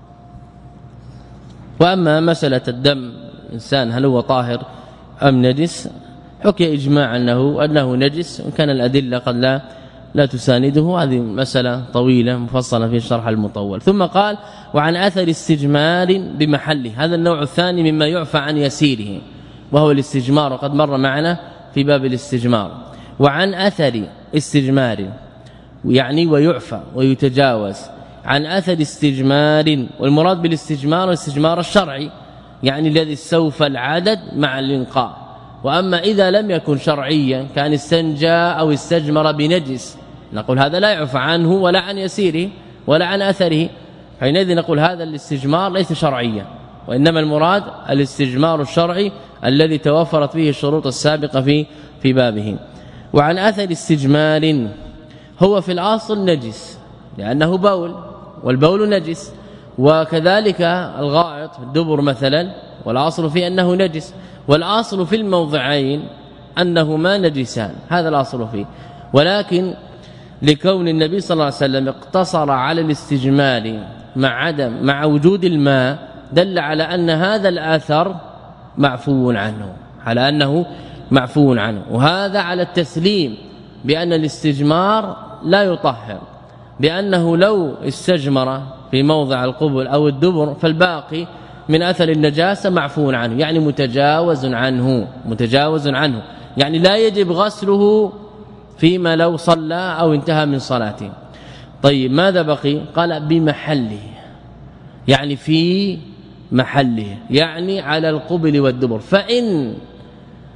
وأما مسألة الدم إنسان هل هو طاهر أم نجس، حكي إجماع أنه أنه نجس، وإن كان الأدلة قد لا لا تسانده، هذه مسألة طويلة مفصلة في الشرح المطول. ثم قال وعن أثر استجمار بمحله، هذا النوع الثاني مما يعفى عن يسيره وهو الاستجمار، وقد مر معنا في باب الاستجمار. وعن أثر استجمار يعني ويعفى ويتجاوز عن أثر استجمار، والمراد بالاستجمار الاستجمار الشرعي يعني الذي استوفى العدد مع الانقاء. وأما إذا لم يكن شرعيا كان استنجى أو استجمر بنجس نقول هذا لا يعفى عنه ولا عن يسيره ولا عن أثره، حينئذ نقول هذا الاستجمار ليس شرعيا، وإنما المراد الاستجمار الشرعي الذي توفرت فيه الشروط السابقة في في بابه. وعن أثر استجمار هو في الأصل نجس لأنه بول، والبول نجس، وكذلك الغائط الدبر مثلا والأصل فيه أنه نجس، والأصل في الموضعين أنهما نجسان، هذا الأصل فيه. ولكن لكون النبي صلى الله عليه وسلم اقتصر على الاستجمار مع عدم مع وجود الماء دل على أن هذا الآثر معفو عنه، على أنه معفو عنه. وهذا على التسليم بأن الاستجمار لا يطهر، بأنه لو استجمر في موضع القبل أو الدبر فالباقي من أثر النجاسة معفو عنه، يعني متجاوز عنه، متجاوز عنه يعني لا يجب غسله فيما لو صلى أو انتهى من صلاته. طيب ماذا بقي؟ قال بمحله، يعني في محله، يعني على القبل والدبر. فإن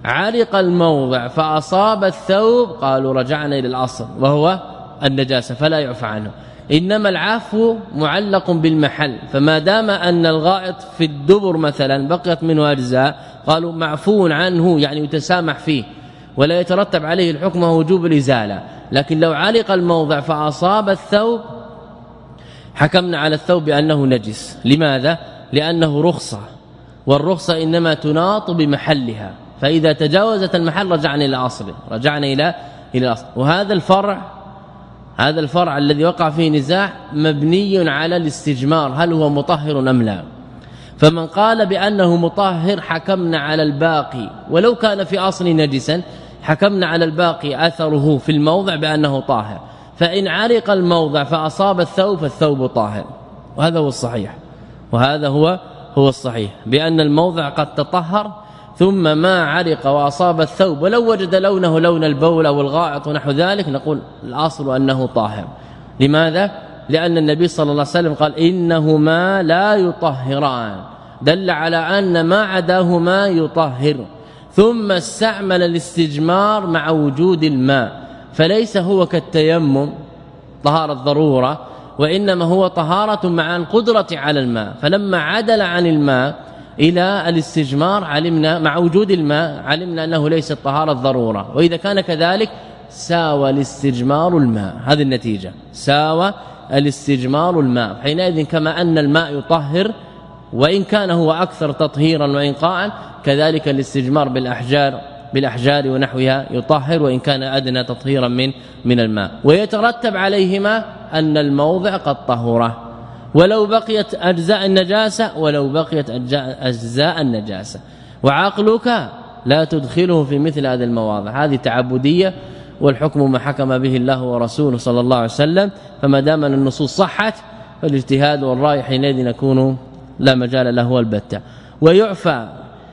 علق الموضع فأصاب الثوب قالوا رجعنا إلى الأصل وهو النجاسة فلا يعفى عنه. إنما العفو معلق بالمحل، فما دام أن الغائط في الدبر مثلا بقيت منه أجزاء قالوا معفو عنه، يعني يتسامح فيه ولا يترتب عليه الحكم وجوب الإزالة. لكن لو علق الموضع فأصاب الثوب حكمنا على الثوب بأنه نجس. لماذا؟ لأنه رخصة، والرخصة إنما تناط بمحلها، فإذا تجاوزت المحل رجعنا إلى أصله، رجعنا إلى إلى الأصل. وهذا الفرع هذا الفرع الذي وقع فيه نزاع مبني على الاستجمار، هل هو مطهر أم لا؟ فمن قال بأنه مطهر حكمنا على الباقي، ولو كان في أصل نجسا حكمنا على الباقي أثره في الموضع بأنه طاهر. فإن علق الموضع فأصاب الثوب فالثوب طاهر، وهذا هو الصحيح، وهذا هو هو الصحيح بأن الموضع قد تطهر ثم ما علق وأصاب الثوب، ولو وجد لونه لون البول أو الغائط ونحو ذلك نقول الأصل أنه طاهر. لماذا؟ لأن النبي صلى الله عليه وسلم قال إنهما لا يطهران، دل على أن ما عداهما يطهر، ثم استعمل الاستجمار مع وجود الماء، فليس هو كالتيمم طهارة ضرورة، وإنما هو طهارة مع القدرة على الماء. فلما عدل عن الماء إلى الاستجمار علمنا مع وجود الماء علمنا أنه ليس طهارة ضرورة، وإذا كان كذلك ساوى الاستجمار الماء، هذه النتيجة، ساوى الاستجمار الماء. حينئذ كما أن الماء يطهر وإن كان هو أكثر تطهيرا وإنقاء، كذلك الاستجمار بالأحجار بالأحجار ونحوها يطهر وإن كان أدنى تطهيرا من من الماء، ويترتب عليهما أن الموضع قد طهره، ولو بقيت أجزاء النجاسة ولو بقيت أجزاء النجاسة. وعقلك لا تدخله في مثل هذه المواضع، هذه تعبدية، والحكم ما حكم به الله ورسوله صلى الله عليه وسلم. فما دام أن النصوص صحت فالاجتهاد والرأي حينئذ يكون لا مجال له البتة. ويعفى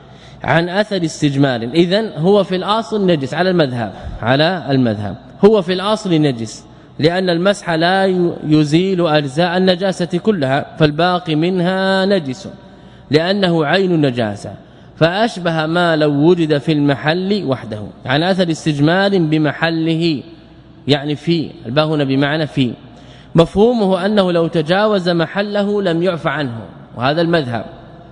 عن أثر استجمار، إذن هو في الأصل نجس على المذهب على المذهب هو في الأصل نجس، لأن المسح لا يزيل أجزاء النجاسة كلها، فالباقي منها نجس لأنه عين النجاسة، فأشبه ما لو وجد في المحل وحده. عن أثر استجمار بمحله، يعني في الباء هنا بمعنى في، مفهومه أنه لو تجاوز محله لم يعفى عنه، وهذا المذهب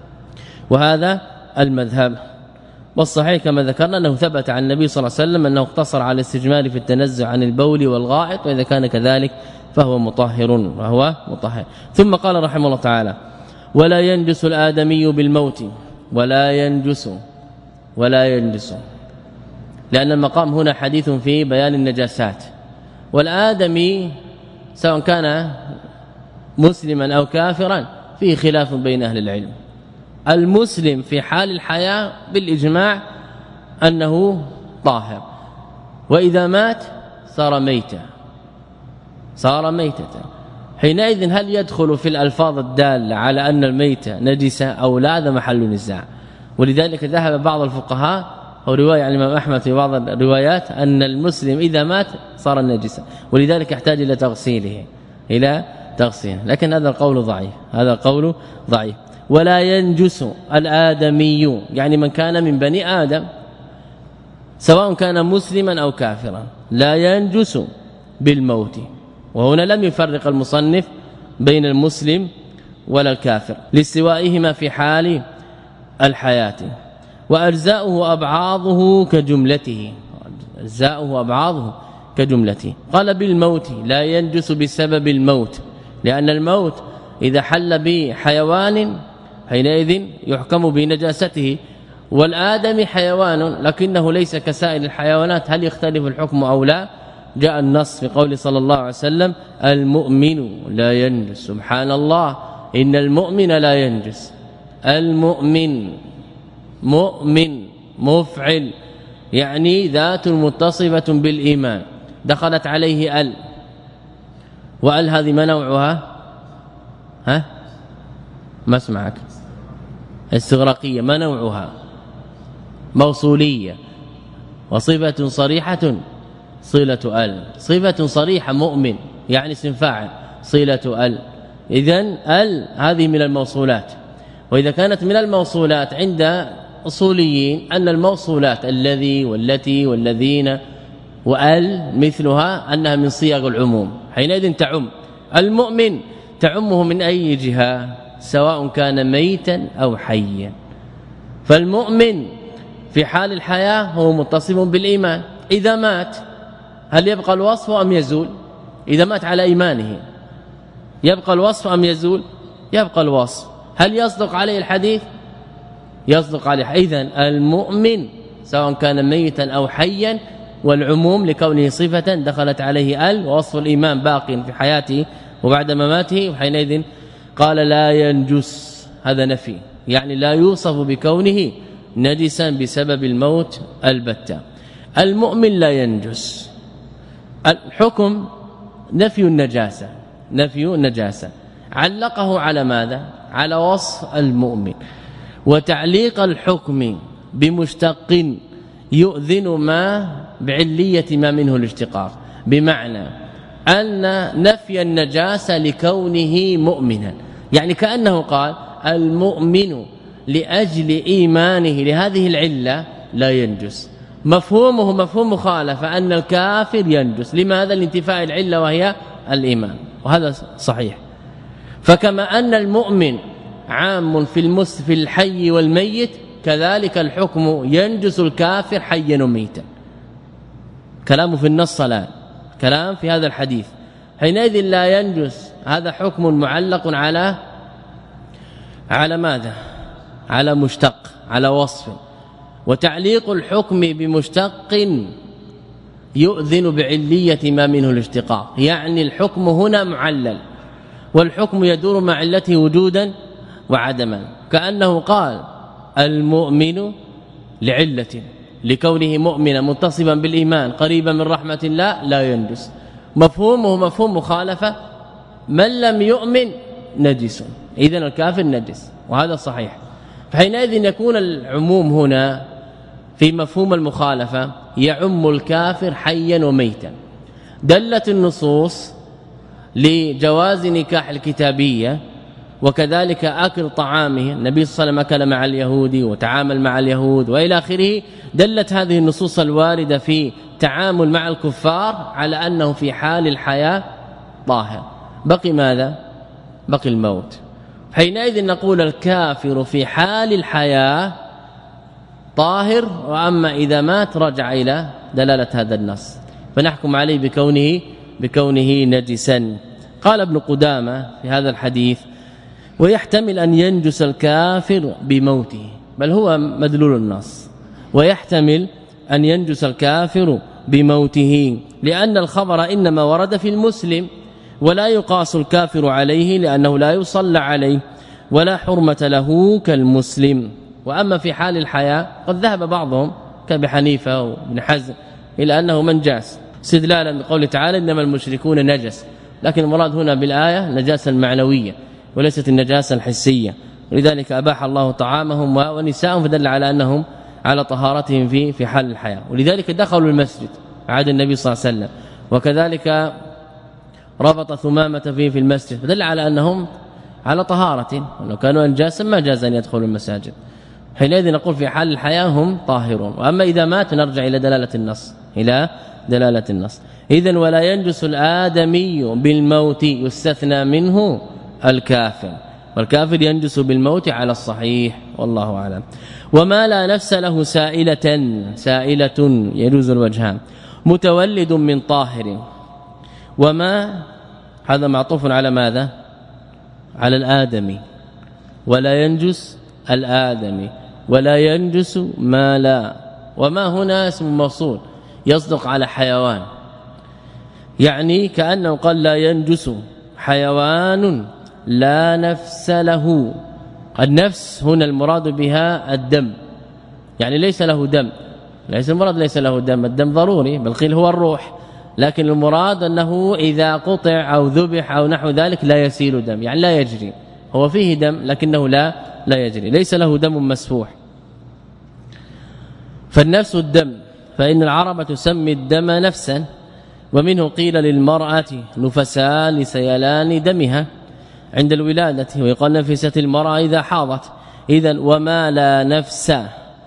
وهذا المذهب. والصحيح كما ذكرنا أنه ثبت عن النبي صلى الله عليه وسلم أنه اقتصر على الاستجمار في التنزع عن البول والغائط، وإذا كان كذلك فهو مطهر وهو مطهر. ثم قال رحمه الله تعالى: ولا ينجس الآدمي بالموت، ولا ينجس ولا ينجس لأن المقام هنا حديث في بيان النجاسات، والآدمي سواء كان مسلما أو كافرا فيه خلاف بين أهل العلم. المسلم في حال الحياة بالإجماع أنه طاهر، وإذا مات صار ميتا صار ميتة. حينئذ هل يدخل في الألفاظ الدالة على أن الميت نجسة أو لا؟ هذا محل نزاع. ولذلك ذهب بعض الفقهاء أو رواية عن الإمام أحمد في بعض الروايات أن المسلم إذا مات صار نجسا، ولذلك يحتاج إلى تغسيله إلى تغسيله لكن هذا القول ضعيف هذا القول ضعيف. ولا ينجس الآدمي، يعني من كان من بني آدم سواء كان مسلما أو كافرا، لا ينجس بالموت. وهنا لم يفرق المصنف بين المسلم ولا الكافر لاستوائهما في حال الحياة. وأجزاؤه وأبعاضه كجملته، أجزاؤه وأبعاضه كجملته. قال بالموت لا ينجس بسبب الموت، لأن الموت إذا حل بحيوان حينئذ يحكم بنجاسته، والآدم حيوان لكنه ليس كسائر الحيوانات، هل يختلف الحكم أو لا؟ جاء النص في قول صلى الله عليه وسلم: المؤمن لا ينجس. سبحان الله، إن المؤمن لا ينجس. المؤمن مؤمن مفعل، يعني ذات متصفة بالإيمان، دخلت عليه ال، وال هذه ما نوعها؟ ها ما اسمعك استغراقية، ما نوعها؟ موصولية. وصفة صريحة صلة ال، صفة صريحة مؤمن يعني اسم فاعل، صلة ال. إذن ال هذه من الموصولات، وإذا كانت من الموصولات عند الأصوليين أن الموصولات الذي والتي والذين وال مثلها أنها من صيغ العموم، حينئذ تعم المؤمن تعمه من أي جهة سواء كان ميتا أو حيا. فالمؤمن في حال الحياة هو متصف بالإيمان، إذا مات هل يبقى الوصف أم يزول؟ إذا مات على إيمانه يبقى الوصف أم يزول؟ يبقى الوصف. هل يصدق عليه الحديث؟ يصدق عليه. إذن المؤمن سواء كان ميتا أو حيا، والعموم لكونه صفة دخلت عليه ال، ووصف الإيمان باق في حياته وبعد مماته، وحينئذ قال لا ينجس، هذا نفي، يعني لا يوصف بكونه نجسا بسبب الموت البتة. المؤمن لا ينجس. الحكم نفي النجاسة، نفي النجاسة علقه على ماذا؟ على وصف المؤمن. وتعليق الحكم بمشتق يؤذن ما بعلية ما منه الاشتقاق، بمعنى أن نفي النجاسة لكونه مؤمنا، يعني كأنه قال المؤمن لأجل إيمانه لهذه العلة لا ينجس. مفهومه مفهوم مخالفة أن الكافر ينجس، لماذا؟ لانتفاء العلة وهي الإيمان، وهذا صحيح. فكما أن المؤمن عام في المس في الحي والميت، كذلك الحكم ينجس الكافر حيا وميتا. كلامه في النص الآن، كلام في هذا الحديث. حينئذ لا ينجس، هذا حكم معلق على على ماذا؟ على مشتق، على وصف. وتعليق الحكم بمشتق يؤذن بعلية ما منه الاشتقاق، يعني الحكم هنا معلل، والحكم يدور مع علته وجودا وعدما. كأنه قال المؤمن لعلة، لكونه مؤمنا متصفا بالإيمان قريبا من رحمة الله لا ينجس. مفهومه مفهوم مخالفة، من لم يؤمن نجس، إذن الكافر نجس، وهذا صحيح. فحينئذ يكون العموم هنا في مفهوم المخالفة يعم الكافر حيا وميتا. دلت النصوص لجواز نكاح الكتابية، وكذلك أكل طعامه، النبي صلى الله عليه وسلم أكل مع اليهود وتعامل مع اليهود وإلى آخره. دلت هذه النصوص الواردة في تعامل مع الكفار على أنه في حال الحياة طاهر. بقي ماذا؟ بقي الموت. حينئذ نقول الكافر في حال الحياة طاهر، وأما إذا مات رجع إلى دلالة هذا النص، فنحكم عليه بكونه بكونه نجسا. قال ابن قدامة في هذا الحديث ويحتمل أن ينجس الكافر بموته، بل هو مدلول النص، ويحتمل أن ينجس الكافر بموته، لأن الخبر إنما ورد في المسلم، ولا يقاس الكافر عليه لأنه لا يصلى عليه ولا حرمة له كالمسلم. وأما في حال الحياة قد ذهب بعضهم كأبي حنيفة وابن حزم إلى أنه منجاس، استدلالا بقوله تعالى إنما المشركون نجس، لكن المراد هنا بالآية النجاسة المعنوية وليست النجاسة الحسية، ولذلك أباح الله طعامهم ونساءهم، فدل على أنهم على طهارتهم في في حال الحياة. ولذلك دخلوا المسجد عاد النبي صلى الله عليه وسلم، وكذلك ربط ثمامة فيه في المسجد، فدل على أنهم على طهارة، ولو كانوا أنجاسا ما جاز أن يدخلوا المساجد. حينئذ نقول في حال الحياة هم طاهرون، وأما إذا مات نرجع إلى دلالة النص، إلى دلالة النص. إذن ولا ينجس الآدمي بالموت، يستثنى منه الكافر، والكافر ينجس بالموت على الصحيح، والله أعلم. وما لا نفس له سائلة، سائلة يجوز الوجهان، متولد من طاهر. وما هذا معطوف على ماذا؟ على الآدمي، ولا ينجس الآدمي، ولا ينجس ما لا. وما هنا اسم موصول يصدق على حيوان، يعني كأنه قال لا ينجس حيوان لا نفس له. النفس هنا المراد بها الدم، يعني ليس له دم، ليس المراد ليس له دم، الدم ضروري، بل قيل هو الروح، لكن المراد أنه إذا قطع أو ذبح أو نحو ذلك لا يسيل دم، يعني لا يجري، هو فيه دم لكنه لا لا يجري، ليس له دم مسفوح. فالنفس الدم، فإن العرب تسمي الدم نفسا، ومنه قيل للمرأة نفساء لسيلان دمها عند الولادة، ويقال نفست المرأة إذا حاضت. إذن وما لا نفس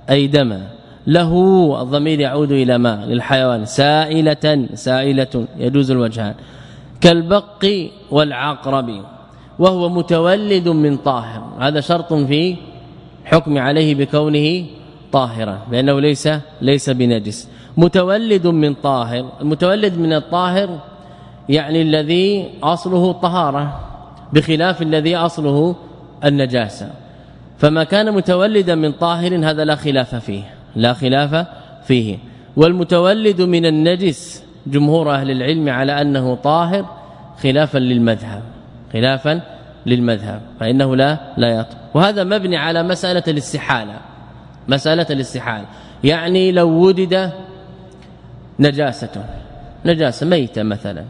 أي دما له الضمير يعود إلى ما للحيوان سائلة سائلة يجوز الوجهان كالبق والعقرب وهو متولد من طاهر هذا شرط في حكم عليه بكونه طاهرا لأنه ليس ليس بنجس متولد من طاهر المتولد من الطاهر يعني الذي أصله الطهارة بخلاف الذي أصله النجاسة فما كان متولدا من طاهر هذا لا خلاف فيه لا خلاف فيه والمتولد من النجس جمهور أهل العلم على أنه طاهر خلافا للمذهب خلافا للمذهب فإنه لا لا يطهر وهذا مبني على مسألة الاستحالة مسألة الاستحالة يعني لو وجد نجاسة نجاسة ميتة مثلا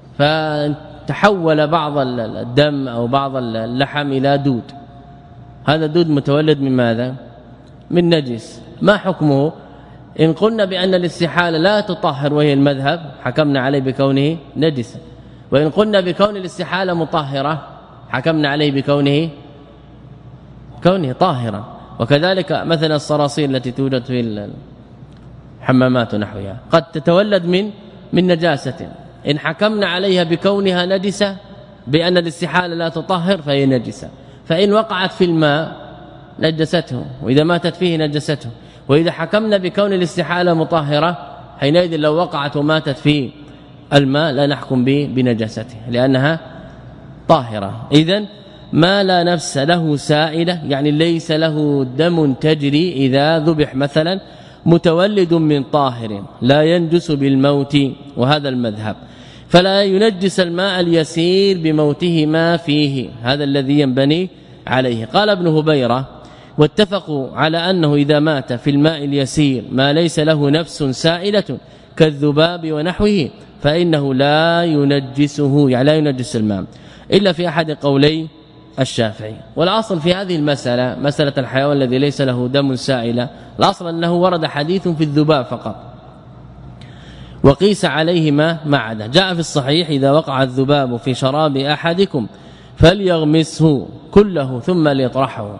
فتحول بعض الدم أو بعض اللحم إلى دود هذا دود متولد من ماذا من نجس ما حكمه إن قلنا بأن الاستحالة لا تطهر وهي المذهب حكمنا عليه بكونه نجسا وإن قلنا بكون الاستحالة مطهرة حكمنا عليه بكونه كونه طاهرا وكذلك مثلا الصراصير التي توجد في الحمامات ونحوها قد تتولد من من نجاسة إن حكمنا عليها بكونها نجسة بأن الاستحالة لا تطهر فهي نجسة فإن وقعت في الماء نجسته وإذا ماتت فيه نجسته وإذا حكمنا بكون الاستحالة مطهرة حينئذ لو وقعت وماتت في الماء لا نحكم به بنجاسته لأنها طاهرة إذن ما لا نفس له سائلة يعني ليس له دم تجري إذا ذبح مثلا متولد من طاهر لا ينجس بالموت وهذا المذهب فلا ينجس الماء اليسير بموته ما فيه هذا الذي ينبني عليه قال ابن هبيرة واتفقوا على أنه إذا مات في الماء اليسير ما ليس له نفس سائلة كالذباب ونحوه فإنه لا ينجسه يعني لا ينجس الماء إلا في أحد قولي الشافعي والاصل في هذه المسألة مسألة الحيوان الذي ليس له دم سائلة الاصل انه ورد حديث في الذباب فقط وقيس عليه ما ما عدا جاء في الصحيح إذا وقع الذباب في شراب أحدكم فليغمسه كله ثم ليطرحه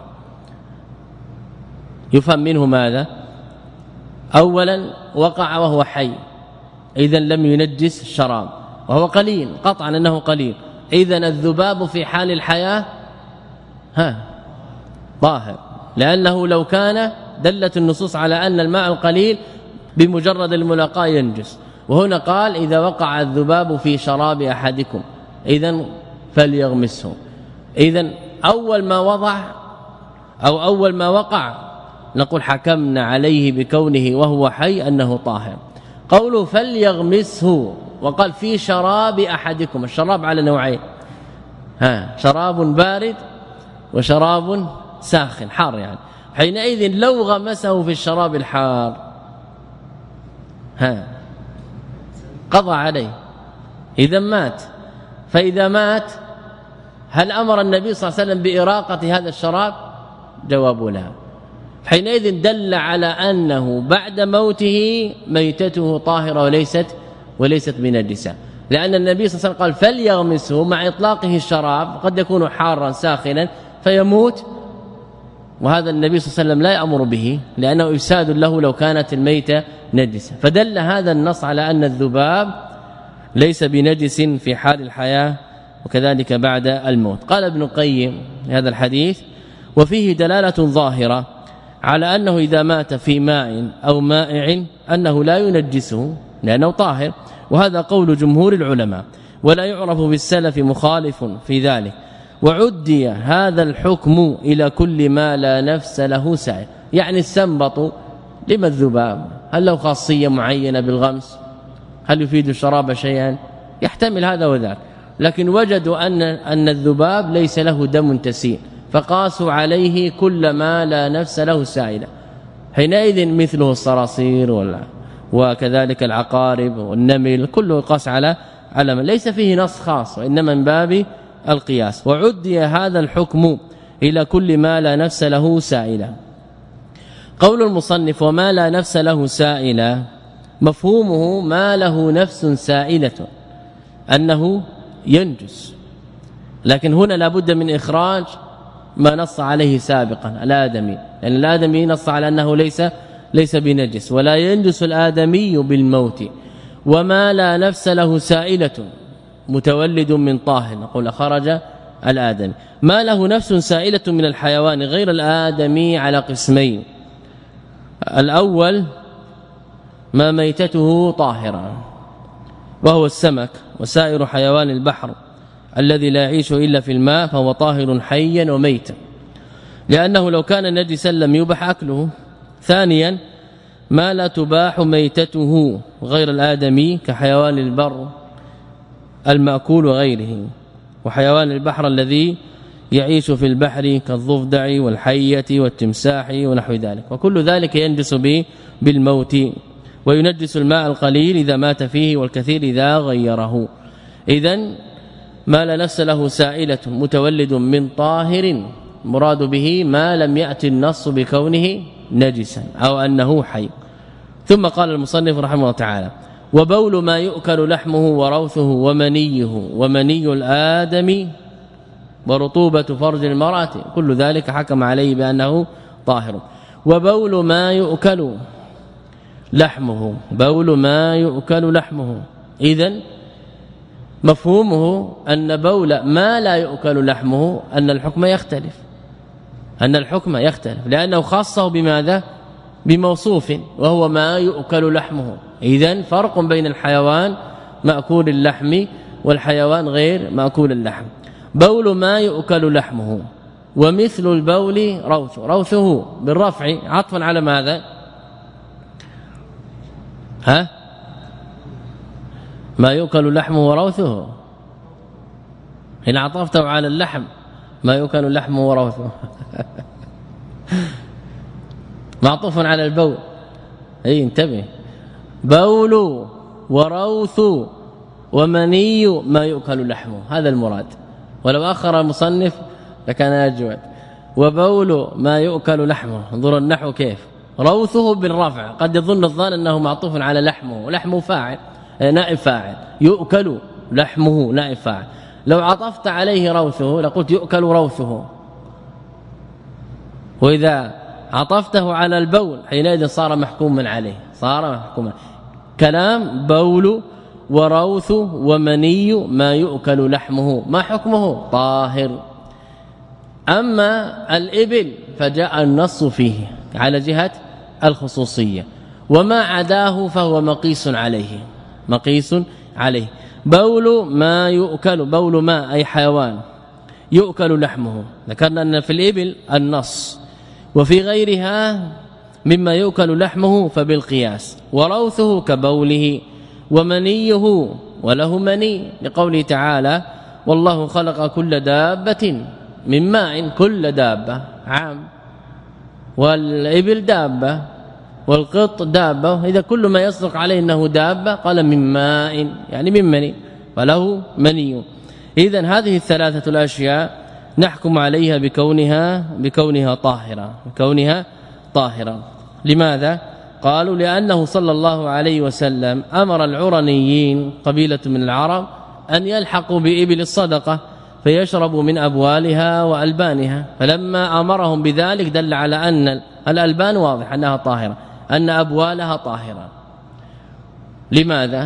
يفهم منه ماذا اولا وقع وهو حي اذا لم ينجس الشراب وهو قليل قطعا انه قليل اذا الذباب في حال الحياه ها طاهر لانه لو كان دلت النصوص على أن الماء القليل بمجرد الملاقاه ينجس وهنا قال إذا وقع الذباب في شراب احدكم اذا فليغمسه اذا اول ما وضع أو اول ما وقع نقول حكمنا عليه بكونه وهو حي أنه طاهر قوله فليغمسه وقال في شراب احدكم الشراب على نوعين ها شراب بارد وشراب ساخن حار يعني حينئذ لو غمسه في الشراب الحار ها قضى عليه اذا مات فاذا مات هل امر النبي صلى الله عليه وسلم باراقه هذا الشراب جواب لا حينئذ دل على أنه بعد موته ميتته طاهرة وليست وليست بنجسة لأن النبي صلى الله عليه وسلم قال فليغمسه مع إطلاقه الشراب قد يكون حارا ساخنا فيموت وهذا النبي صلى الله عليه وسلم لا يأمر به لأنه إفساد له لو كانت الميتة نجسة فدل هذا النص على أن الذباب ليس بنجس في حال الحياة وكذلك بعد الموت قال ابن القيم هذا الحديث وفيه دلالة ظاهرة على أنه إذا مات في ماء أو مائع أنه لا ينجسه لأنه طاهر وهذا قول جمهور العلماء ولا يعرف بالسلف مخالف في ذلك وعدي هذا الحكم إلى كل ما لا نفس له سائل يعني السنبط لما الذباب هل له خاصية معينة بالغمس هل يفيد الشراب شيئا يحتمل هذا وذاك لكن وجدوا أن أن الذباب ليس له دم تسيل فقاسوا عليه كل ما لا نفس له سائله حينئذ مثله الصراصير ولا وكذلك العقارب والنمل كله يقاس على على من ليس فيه نص خاص وانما من باب القياس وعدي هذا الحكم إلى كل ما لا نفس له سائله قول المصنف وما لا نفس له سائله مفهومه ما له نفس سائله أنه ينجس لكن هنا لابد من إخراج ما نص عليه سابقا الآدمي، لأن الآدمي نص على أنه ليس ليس بنجس. ولا ينجس الآدمي بالموت وما لا نفس له سائلة متولد من طاهر، نقول خرج الآدمي. ما له نفس سائلة من الحيوان غير الآدمي على قسمين: الأول ما ميتته طاهرا وهو السمك وسائر حيوان البحر الذي لا يعيش إلا في الماء فهو طاهر حيا وميتا، لأنه لو كان نجسا لم يبح أكله. ثانيا ما لا تباح ميتته غير الآدمي كحيوان البر المأكول وغيره، وحيوان البحر الذي يعيش في البحر كالضفدع والحية والتمساح ونحو ذلك، وكل ذلك ينجس به بالموت. وينجس الماء القليل إذا مات فيه والكثير إذا غيره. إذن ما لا نفس له سائلة متولد من طاهر مراد به ما لم يأتي النص بكونه نجسا أو أنه حي. ثم قال المصنف رحمه الله تعالى: وبول ما يؤكل لحمه وروثه ومنيه ومني الآدم ورطوبة فرج المرأة كل ذلك حكم عليه بأنه طاهر. وبول ما يؤكل لحمه، بول ما يؤكل لحمه، إذن مفهومه أن بول ما لا يؤكل لحمه أن الحكم يختلف، أن الحكم يختلف لأنه خاصه بماذا؟ بموصوف وهو ما يؤكل لحمه. إذن فرق بين الحيوان مأكول اللحم والحيوان غير مأكول اللحم. بول ما يؤكل لحمه ومثل البول روث، روثه بالرفع عطفا على ماذا؟ ها ما يؤكل لحمه وروثه، إن عطفته على اللحم ما يؤكل لحمه وروثه معطوف على البول. اي انتبه، بول وروث ومني ما يؤكل لحمه، هذا المراد. ولو أخر المصنف لكان أجود. وبول ما يؤكل لحمه، انظر النحو كيف، روثه بالرفع، قد يظن الظان أنه معطوف على لحمه، لحمه فاعل نائب فاعل، يؤكل لحمه نائب فاعل. لو عطفت عليه روثه لقلت يؤكل روثه، وإذا عطفته على البول حينئذ صار محكوما عليه، صار محكوما. كلام بول وروث ومني ما يؤكل لحمه، ما حكمه؟ طاهر. أما الإبل فجاء النص فيه على جهة الخصوصية، وما عداه فهو مقيس عليه، مقيس عليه. بول ما يؤكل، بول ما أي حيوان يؤكل لحمه، ذكرنا أن في الإبل النص، وفي غيرها مما يؤكل لحمه فبالقياس. وروثه كبوله، ومنيه وله مني لقوله تعالى: والله خلق كل دابة من ماء، كل دابة عام، والإبل دابة والقط دابة، إذا كل ما يصدق عليه أنه دابة قال من ماء يعني من مني، فله مني. إذن هذه الثلاثة الأشياء نحكم عليها بكونها بكونها طاهرة، بكونها طاهرة. لماذا؟ قالوا لأنه صلى الله عليه وسلم أمر العرنيين قبيلة من العرب أن يلحقوا بإبل الصدقة فيشربوا من أبوالها وألبانها، فلما أمرهم بذلك دل على أن الألبان واضح أنها طاهرة، أن أبوالها طاهرة. لماذا؟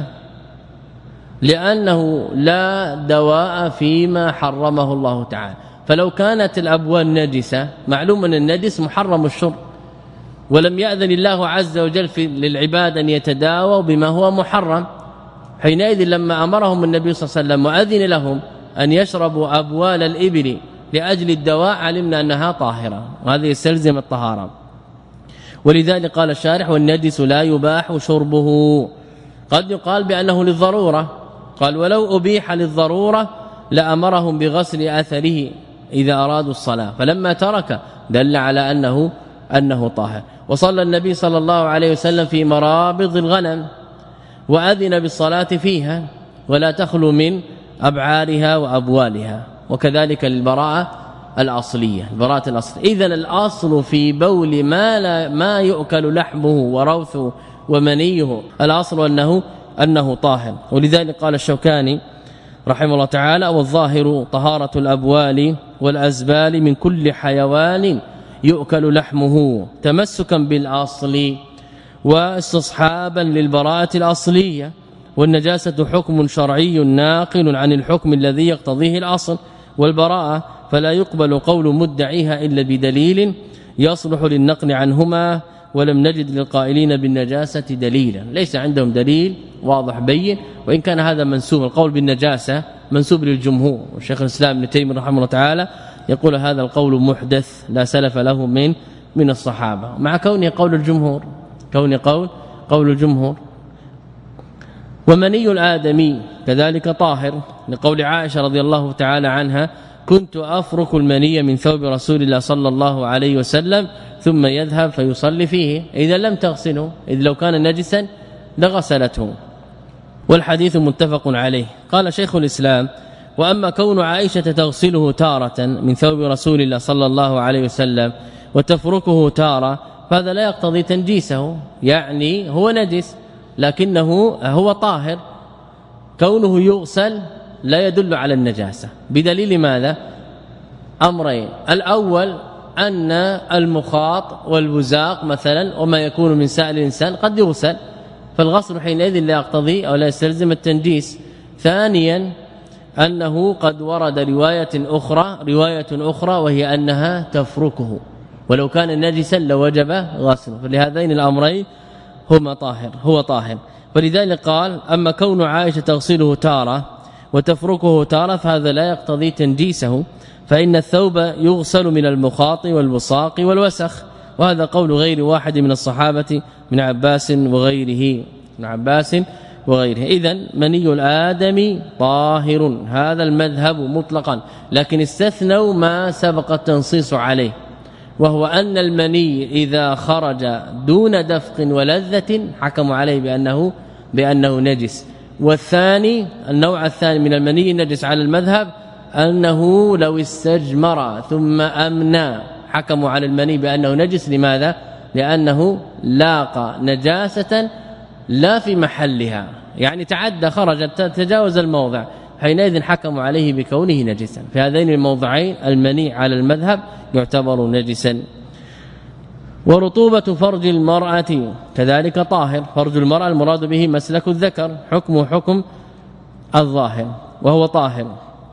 لأنه لا دواء فيما حرمه الله تعالى، فلو كانت الأبوال نجسة معلوم أن النجس محرم الشرب، ولم يأذن الله عز وجل في للعباد أن يتداووا بما هو محرم. حينئذ لما أمرهم النبي صلى الله عليه وسلم وأذن لهم أن يشربوا أبوال الإبل لأجل الدواء علمنا أنها طاهرة، وهذه يستلزم الطهارة. ولذلك قال الشارح: والنجس لا يباح شربه. قد يقال بأنه للضرورة، قال: ولو أبيح للضرورة لأمرهم بغسل أثره إذا أرادوا الصلاة، فلما ترك دل على أنه أنه طاهر. وصلى النبي صلى الله عليه وسلم في مرابض الغنم وأذن بالصلاة فيها ولا تخلو من أبعارها وأبوالها، وكذلك البراءة الأصلية، البراءة الأصلية. إذن الأصل في بول ما لا ما يؤكل لحمه وروثه ومنيه، الأصل أنه أنه طاهر. ولذلك قال الشوكاني رحمه الله تعالى: والظاهر طهارة الأبوال والأزبال من كل حيوان يؤكل لحمه تمسكا بالأصل واستصحابا للبراءة الأصلية. والنجاسة حكم شرعي ناقل عن الحكم الذي يقتضيه الأصل، والبراءة فلا يقبل قول مدعيها إلا بدليل يصلح للنقل عنهما، ولم نجد للقائلين بالنجاسة دليلا. ليس عندهم دليل واضح بين، وإن كان هذا منسوب القول بالنجاسة منسوب للجمهور، والشيخ الإسلام ابن تيمية رحمه الله تعالى يقول هذا القول محدث لا سلف له من من الصحابة، مع كونه قول الجمهور كون قول قول الجمهور. ومني الآدمي كذلك طاهر، لقول عائشة رضي الله تعالى عنها كنت أفرك المني من ثوب رسول الله صلى الله عليه وسلم ثم يذهب فيصلي فيه، إذا لم تغسله، إذ لو كان نجسا لغسلته. والحديث متفق عليه. قال شيخ الإسلام: وأما كون عائشة تغسله تارة من ثوب رسول الله صلى الله عليه وسلم وتفركه تارة فهذا لا يقتضي تنجيسه، يعني هو نجس لكنه هو طاهر، كونه يغسل لا يدل على النجاسة. بدليل ماذا؟ أمرين: الأول أن المخاط والبزاق مثلا وما يكون من سائل الإنسان قد يغسل، فالغسل حينئذ لا يقتضي أو لا يستلزم التنجيس. ثانيا أنه قد ورد رواية أخرى رواية أخرى وهي أنها تفركه، ولو كان نجسا لوجب غسله، فلهذين الأمرين هما طاهر هو طاهر. فلذلك قال: أما كون عائشة تغسله تارة وتفركه تارة فهذا لا يقتضي تنجيسه، فإن الثوب يغسل من المخاط والبصاق والوسخ، وهذا قول غير واحد من الصحابة من عباس وغيره من عباس وغيره. إذن مني الآدمي طاهر، هذا المذهب مطلقا، لكن استثنوا ما سبق التنصيص عليه، وهو أن المني إذا خرج دون دفق ولذة حكموا عليه بأنه بأنه نجس. والثاني النوع الثاني من المني النجس على المذهب أنه لو استجمر ثم أمنى حكموا على المني بأنه نجس. لماذا؟ لأنه لاقى نجاسة لا في محلها، يعني تعدى خرج تجاوز الموضع، حينئذ حكموا عليه بكونه نجسا. في هذين الموضعين المني على المذهب يعتبر نجسا. ورطوبة فرج المرأة كذلك طاهر، فرج المرأة المراد به مسلك الذكر، حكمه حكم الظاهر وهو طاهر.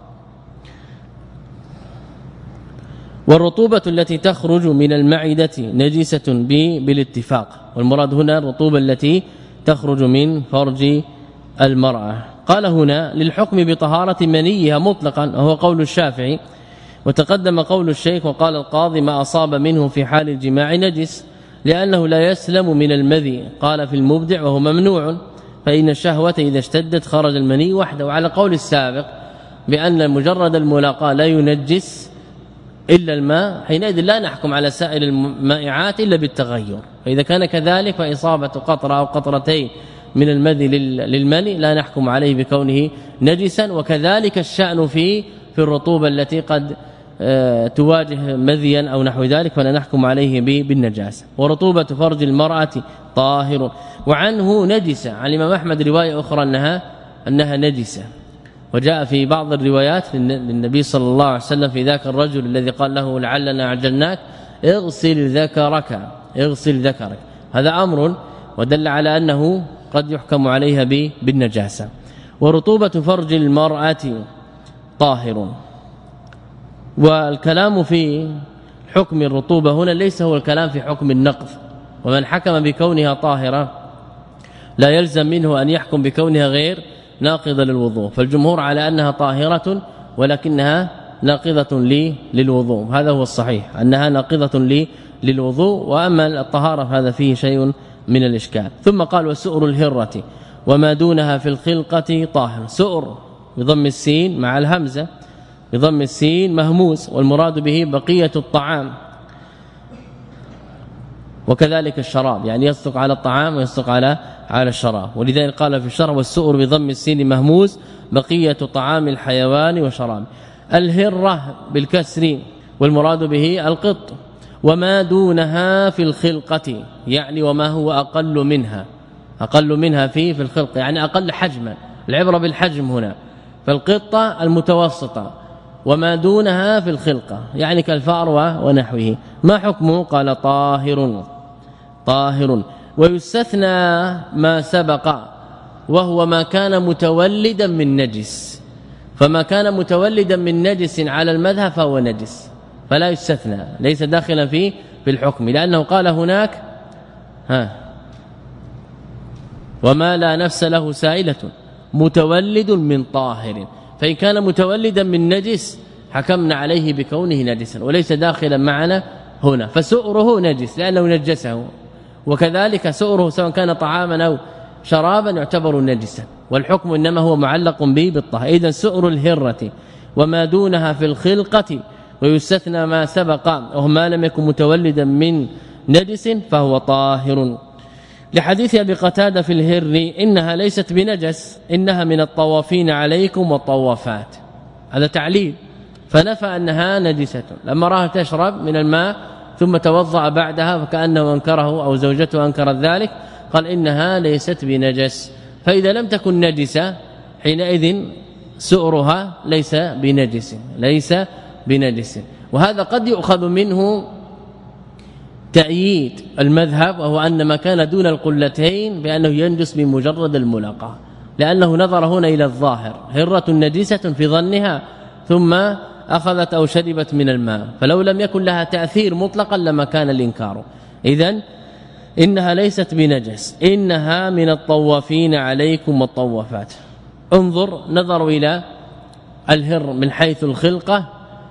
والرطوبة التي تخرج من المعدة نجسة بالاتفاق، والمراد هنا الرطوبة التي تخرج من فرج المرأة. قال هنا للحكم بطهارة منيها مطلقا، وهو قول الشافعي. وتقدم قول الشيخ وقال القاضي: ما أصاب منه في حال الجماع نجس، لأنه لا يسلم من المذي. قال في المبدع: وهو ممنوع، فإن الشهوة إذا اشتدت خرج المني وحده. وعلى قول السابق بأن مجرد الملاقاة لا ينجس إلا الماء، حينئذ لا نحكم على سائر المائعات إلا بالتغير. فإذا كان كذلك فإصابة قطرة أو قطرتين من المذي للمني لا نحكم عليه بكونه نجسا. وكذلك الشأن في في الرطوبة التي قد تواجه مذيا أو نحو ذلك فلا نحكم عليه بالنجاسة. ورطوبة فرج المرأة طاهر، وعنه نجسة. عن الإمام أحمد رواية أخرى أنها أنها نجسة، وجاء في بعض الروايات للنبي صلى الله عليه وسلم في ذاك الرجل الذي قال له: لعلنا عجلناك، اغسل ذكرك اغسل ذكرك. هذا أمر ودل على أنه قد يحكم عليها بالنجاسة. ورطوبة فرج المرأة طاهر. والكلام في حكم الرطوبة هنا ليس هو الكلام في حكم النقض، ومن حكم بكونها طاهرة لا يلزم منه أن يحكم بكونها غير ناقضة للوضوء، فالجمهور على أنها طاهرة ولكنها ناقضة للوضوء، هذا هو الصحيح أنها ناقضة للوضوء. وأما الطهارة هذا فيه شيء من الإشكال. ثم قال: وسؤر الهرة وما دونها في الخلقة طاهر. سؤر بضم السين مع الهمزة، بضم السين مهموس، والمراد به بقية الطعام، وكذلك الشراب، يعني يصدق على الطعام ويصدق على على الشراب. ولذلك قال في الشرع: والسؤر بضم السين مهموس بقية طعام الحيوان وشراب. الهرة بالكسر، والمراد به القط. وما دونها في الخلقة، يعني وما هو أقل منها أقل منها في في الخلق، يعني أقل حجما، العبرة بالحجم هنا. فالقطة المتوسطة وما دونها في الخلقة يعني كالفأر ونحوه. ما حكمه؟ قال طاهر طاهر. ويستثنى ما سبق وهو ما كان متولدا من نجس، فما كان متولدا من نجس على المذهب فهو نجس فلا يستثنى، ليس داخلا فيه في الحكم، لأنه قال هناك ها وما لا نفس له سائلة متولد من طاهر، فإن كان متولدا من نجس حكمنا عليه بكونه نجسا وليس داخلا معنا هنا، فسؤره نجس لأنه نجسه، وكذلك سؤره سواء كان طعاما أو شرابا يعتبر نجسا، والحكم إنما هو معلق به بالطهر. إذن سؤر الهرة وما دونها في الخلقة ويستثنى ما سبق وهو ما لم يكن متولدا من نجس فهو طاهر. لحديث أبي قتادة في الهر إنها ليست بنجس إنها من الطوافين عليكم والطوافات، هذا تعليل، فنفى أنها نجسة. لما راها تشرب من الماء ثم توضأ بعدها فكأنه أنكره أو زوجته أنكرت ذلك، قال إنها ليست بنجس، فإذا لم تكن نجسة حينئذ سؤرها ليس بنجس ليس بنجس. وهذا قد يؤخذ منه تأييد المذهب، وهو أن ما كان دون القلتين بأنه ينجس بمجرد الملاقاة، لأنه نظر هنا إلى الظاهر، هرة نجسة في ظنها ثم أخذت أو شربت من الماء، فلو لم يكن لها تأثير مطلقا لما كان الإنكار. إذن إنها ليست بنجس إنها من الطوافين عليكم والطوافات. انظر نظروا إلى الهر من حيث الخلقة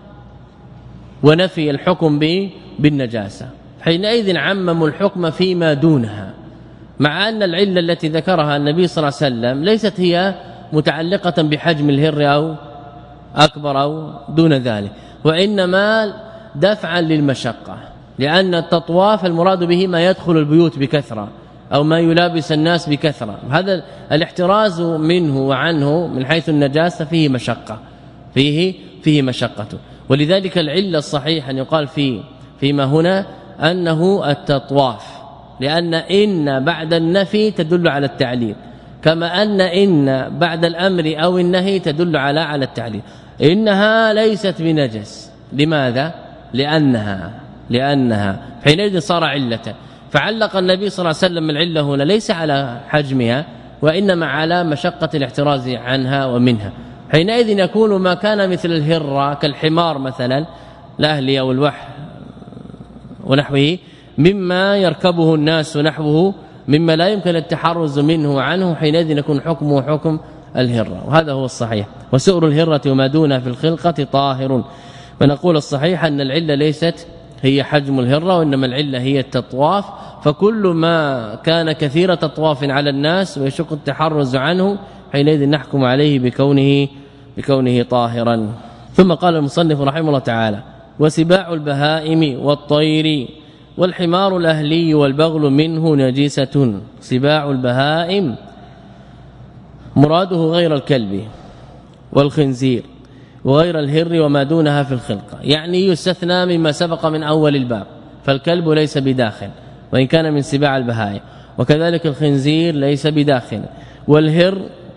ونفي الحكم به بالنجاسة، حينئذ عمموا الحكم فيما دونها، مع أن العلة التي ذكرها النبي صلى الله عليه وسلم ليست هي متعلقة بحجم الهر أو أكبر أو دون ذلك، وإنما دفعا للمشقة، لأن التطواف المراد به ما يدخل البيوت بكثرة أو ما يلابس الناس بكثرة، هذا الاحتراز منه وعنه من حيث النجاسة فيه مشقة فيه فيه مشقة. ولذلك العلة الصحيح أن يقال فيه فيما هنا أنه التطواف، لأن إن بعد النفي تدل على التعليل، كما أن إن بعد الأمر أو النهي تدل على على التعليل. إنها ليست بنجس، لماذا؟ لأنها لأنها حينئذ صار علة، فعلق النبي صلى الله عليه وسلم العلة هنا ليس على حجمها وإنما على مشقة الاحتراز عنها ومنها. حينئذ يكون ما كان مثل الهرة كالحمار مثلا الأهلي أو الوح ونحوه مما يركبه الناس ونحوه مما لا يمكن التحرز منه وعنه، حينئذ يكون حكمه حكم الهرة، وهذا هو الصحيح. وسؤر الهرة وما دونها في الخلقة طاهر. فنقول الصحيح أن العلة ليست هي حجم الهرة، وإنما العلة هي التطواف، فكل ما كان كثير تطواف على الناس ويشق التحرز عنه حينئذ نحكم عليه بكونه بكونه طاهرا. ثم قال المصنف رحمه الله تعالى: وسباع البهائم والطير والحمار الأهلي والبغل منه نجسة. سباع البهائم مراده غير الكلب والخنزير وغير الهر وما دونها في الخلقة، يعني يستثنى مما سبق من أول الباب، فالكلب ليس بداخل وإن كان من سباع البهائم، وكذلك الخنزير ليس بداخل، والهر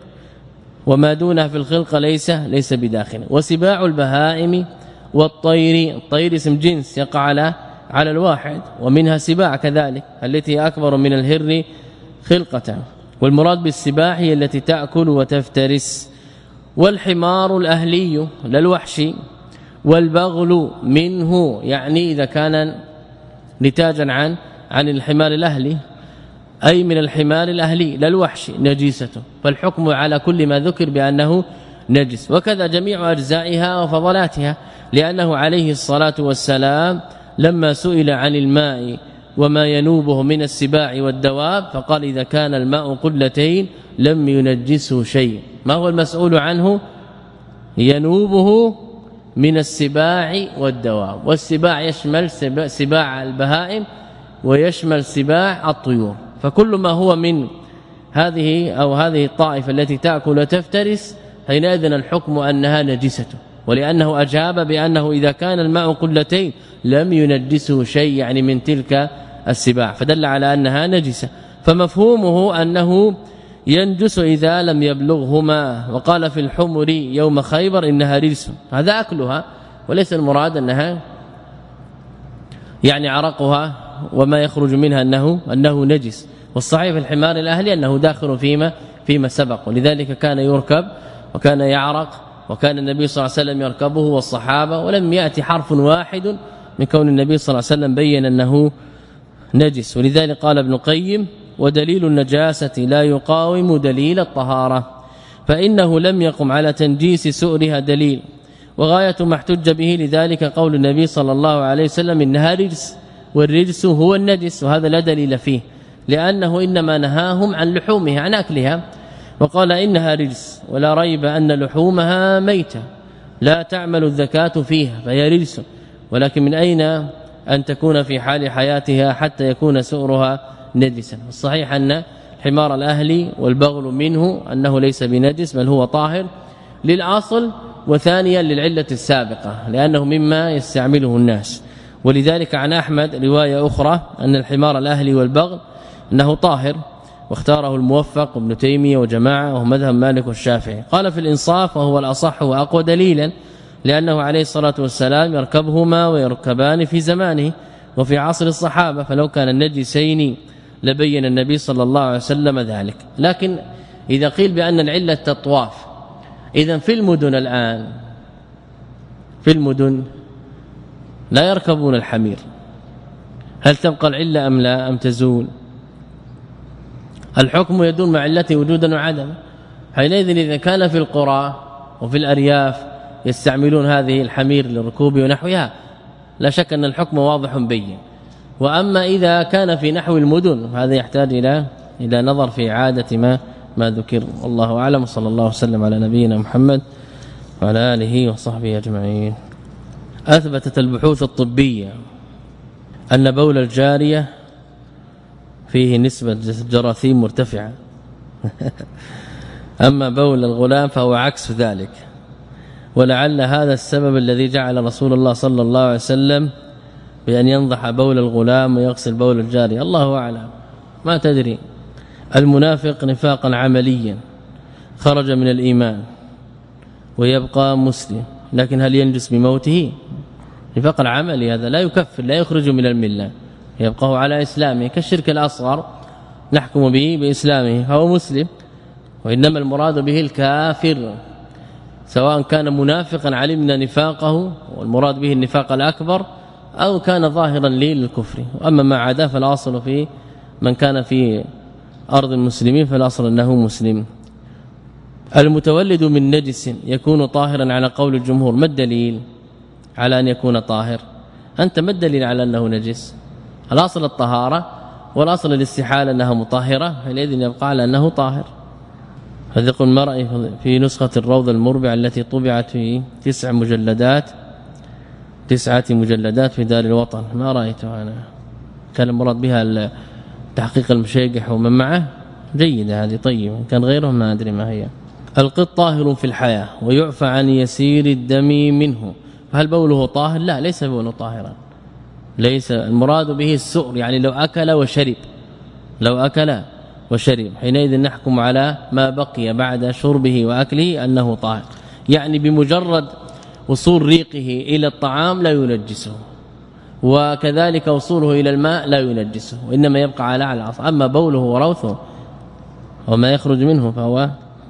وما دونها في الخلقة ليس ليس بداخل. وسباع البهائم والطير، الطير اسم جنس يقع على على الواحد، ومنها سباع كذلك التي أكبر من الهر خلقة، والمراد بالسباع هي التي تأكل وتفترس. والحمار الأهلي للوحشي، والبغل منه يعني إذا كان نتاجا عن عن الحمار الأهلي أي من الحمار الأهلي للوحشي نجيسته، فالحكم على كل ما ذكر بأنه نجس، وكذا جميع أجزائها وفضلاتها، لأنه عليه الصلاة والسلام لما سئل عن الماء وما ينوبه من السباع والدواب فقال إذا كان الماء قلتين لم ينجسه شيء. ما هو المسؤول عنه؟ ينوبه من السباع والدواب، والسباع يشمل سباع البهائم ويشمل سباع الطيور، فكل ما هو من هذه أو هذه الطائفة التي تأكل وتفترس حينئذ الحكم أنها نجسة، ولأنه أجاب بأنه إذا كان الماء قلتين لم ينجسه شيء، يعني من تلك السباع، فدل على أنها نجسة. فمفهومه أنه ينجس إذا لم يبلغهما. وقال في الحمر يوم خيبر إنها رجس، هذا أكلها وليس المراد أنها يعني عرقها وما يخرج منها أنه أنه نجس. والصحيح في الحمار الأهلي أنه داخل فيما فيما سبق، ولذلك كان يركب وكان يعرق وكان النبي صلى الله عليه وسلم يركبه والصحابة، ولم يأتي حرف واحد من كون النبي صلى الله عليه وسلم بين أنه نجس. ولذلك قال ابن القيم: ودليل النجاسة لا يقاوم دليل الطهارة، فإنه لم يقم على تنجيس سؤرها دليل، وغاية ما احتج به لذلك قول النبي صلى الله عليه وسلم: إنها رجس، والرجس هو النجس، وهذا لا دليل فيه لأنه إنما نهاهم عن لحومها عن أكلها، وقال إنها رجس، ولا ريب أن لحومها ميتة لا تعمل الذكاة فيها فهي رجس، ولكن من أين أن تكون في حال حياتها حتى يكون سؤرها نجسا؟ الصحيح أن حمار الأهلي والبغل منه أنه ليس بنجس بل هو طاهر للأصل، وثانيا للعلة السابقة لأنه مما يستعمله الناس. ولذلك عن أحمد رواية أخرى أن الحمار الأهلي والبغل أنه طاهر، واختاره الموفق ابن تيمية وجماعة وهو مذهب مالك والشافعي. قال في الإنصاف وهو الأصح وأقوى دليلا لأنه عليه الصلاة والسلام يركبهما ويركبان في زمانه وفي عصر الصحابة، فلو كان النجسين لبين النبي صلى الله عليه وسلم ذلك. لكن إذا قيل بأن العلة الطواف، إذن في المدن الآن في المدن لا يركبون الحمير، هل تبقى العلة أم لا أم تزول؟ الحكم يدور مع علته وجودا وعدما. حينئذ إذا كان في القرى وفي الأرياف يستعملون هذه الحمير للركوب ونحوها لا شك أن الحكم واضح بين. وأما إذا كان في نحو المدن هذا يحتاج إلى إلى نظر في عادة ما ما ذكر. والله أعلم، صلى الله وسلم على نبينا محمد وعلى آله وصحبه أجمعين. أثبتت البحوث الطبية أن بول الجارية فيه نسبة جراثيم مرتفعة أما بول الغلام فهو عكس ذلك، ولعل هذا السبب الذي جعل رسول الله صلى الله عليه وسلم بأن ينضح بول الغلام ويغسل بول الجارية. الله أعلم، ما تدري. المنافق نفاقا عمليا خرج من الإيمان ويبقى مسلم، لكن هل ينجس بموته؟ نفاق العملي هذا لا يكفر لا يخرج من الملة، يبقى على إسلامه كالشرك الأصغر نحكم به بإسلامه فهو مسلم، وإنما المراد به الكافر سواء كان منافقا علمنا نفاقه والمراد به النفاق الأكبر أو كان ظاهرا للكفر. وأما ما عدا فالأصل في من كان في أرض المسلمين فالأصل أنه مسلم. المتولد من نجس يكون طاهرا على قول الجمهور، ما الدليل على أن يكون طاهر؟ أنت ما الدليل على أنه نجس؟ الأصل الطهارة والأصل الاستحالة أنها مطهرة، حينئذ يبقى على أنه طاهر. هذا المرء في نسخة الروضة المربعة التي طبعت في تسع مجلدات تسعة مجلدات في دار الوطن، ما رأيتها أنا، كان المراد بها تحقيق المشيقح ومن معه، جيدة هذه طيبة، كان غيرهم ما أدري ما هي. القط طاهر في الحياة ويعفى عن يسير الدم منه، فهل بوله طاهر؟ لا، ليس بوله طاهرا، ليس المراد به السؤر، يعني لو أكل وشرب لو أكل وشرب حينئذ نحكم على ما بقي بعد شربه وأكله أنه طاهر، يعني بمجرد وصول ريقه إلى الطعام لا ينجسه، وكذلك وصوله إلى الماء لا ينجسه، وإنما يبقى على على الأصل. أما بوله وروثه وما يخرج منه فهو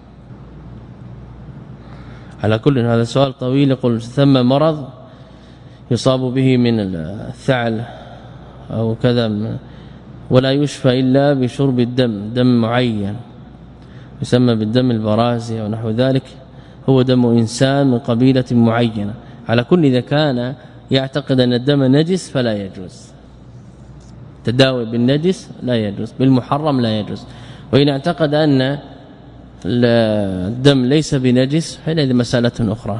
على كل. هذا سؤال طويل. يقول ثم مرض يصاب به من الثعل أو كذا ولا يشفى إلا بشرب الدم، دم معين يسمى بالدم البرازي أو نحو ذلك، هو دم إنسان من قبيلة معينة. على كل إذا كان يعتقد أن الدم نجس فلا يجوز، تداوي بالنجس لا يجوز، بالمحرم لا يجوز. وإن اعتقد أن الدم ليس بنجس حينئذ مسألة أخرى.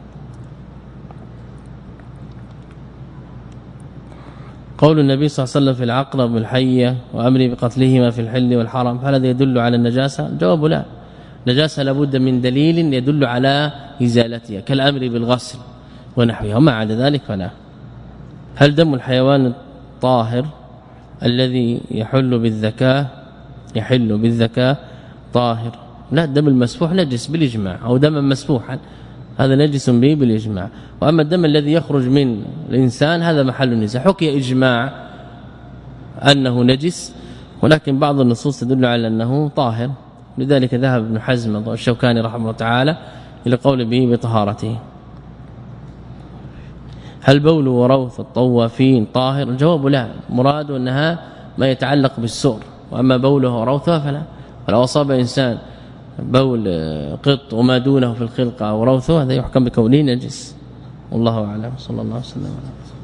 قول النبي صلى الله عليه وسلم في العقرب والحية وأمري بقتلهما في الحل والحرم، فهل هذا يدل على النجاسة؟ الجواب لا، نجاسة لابد من دليل يدل على إزالتها كالأمر بالغسل ونحوها، وما عدا ذلك فلا. هل دم الحيوان الطاهر الذي يحل بالذكاء يحل بالذكاء طاهر. لا الدم المسفوح نجس بالاجماع، او دما مسفوحا هذا نجس به بالاجماع. واما الدم الذي يخرج من الانسان هذا محل النزاع، حكي اجماع انه نجس، ولكن بعض النصوص تدل على انه طاهر، لذلك ذهب ابن حزم الشوكاني رحمه الله تعالى الى قول به بطهارته. هل بول وروث الطوافين طاهر؟ الجواب لا، مراد انها ما يتعلق بالسؤر، واما بوله وروثه فلا. فلو اصاب انسان بول قط وما دونه في الخلقه وروثه هذا يحكم بكونه نجس. والله اعلم. صلى الله عليه وسلم.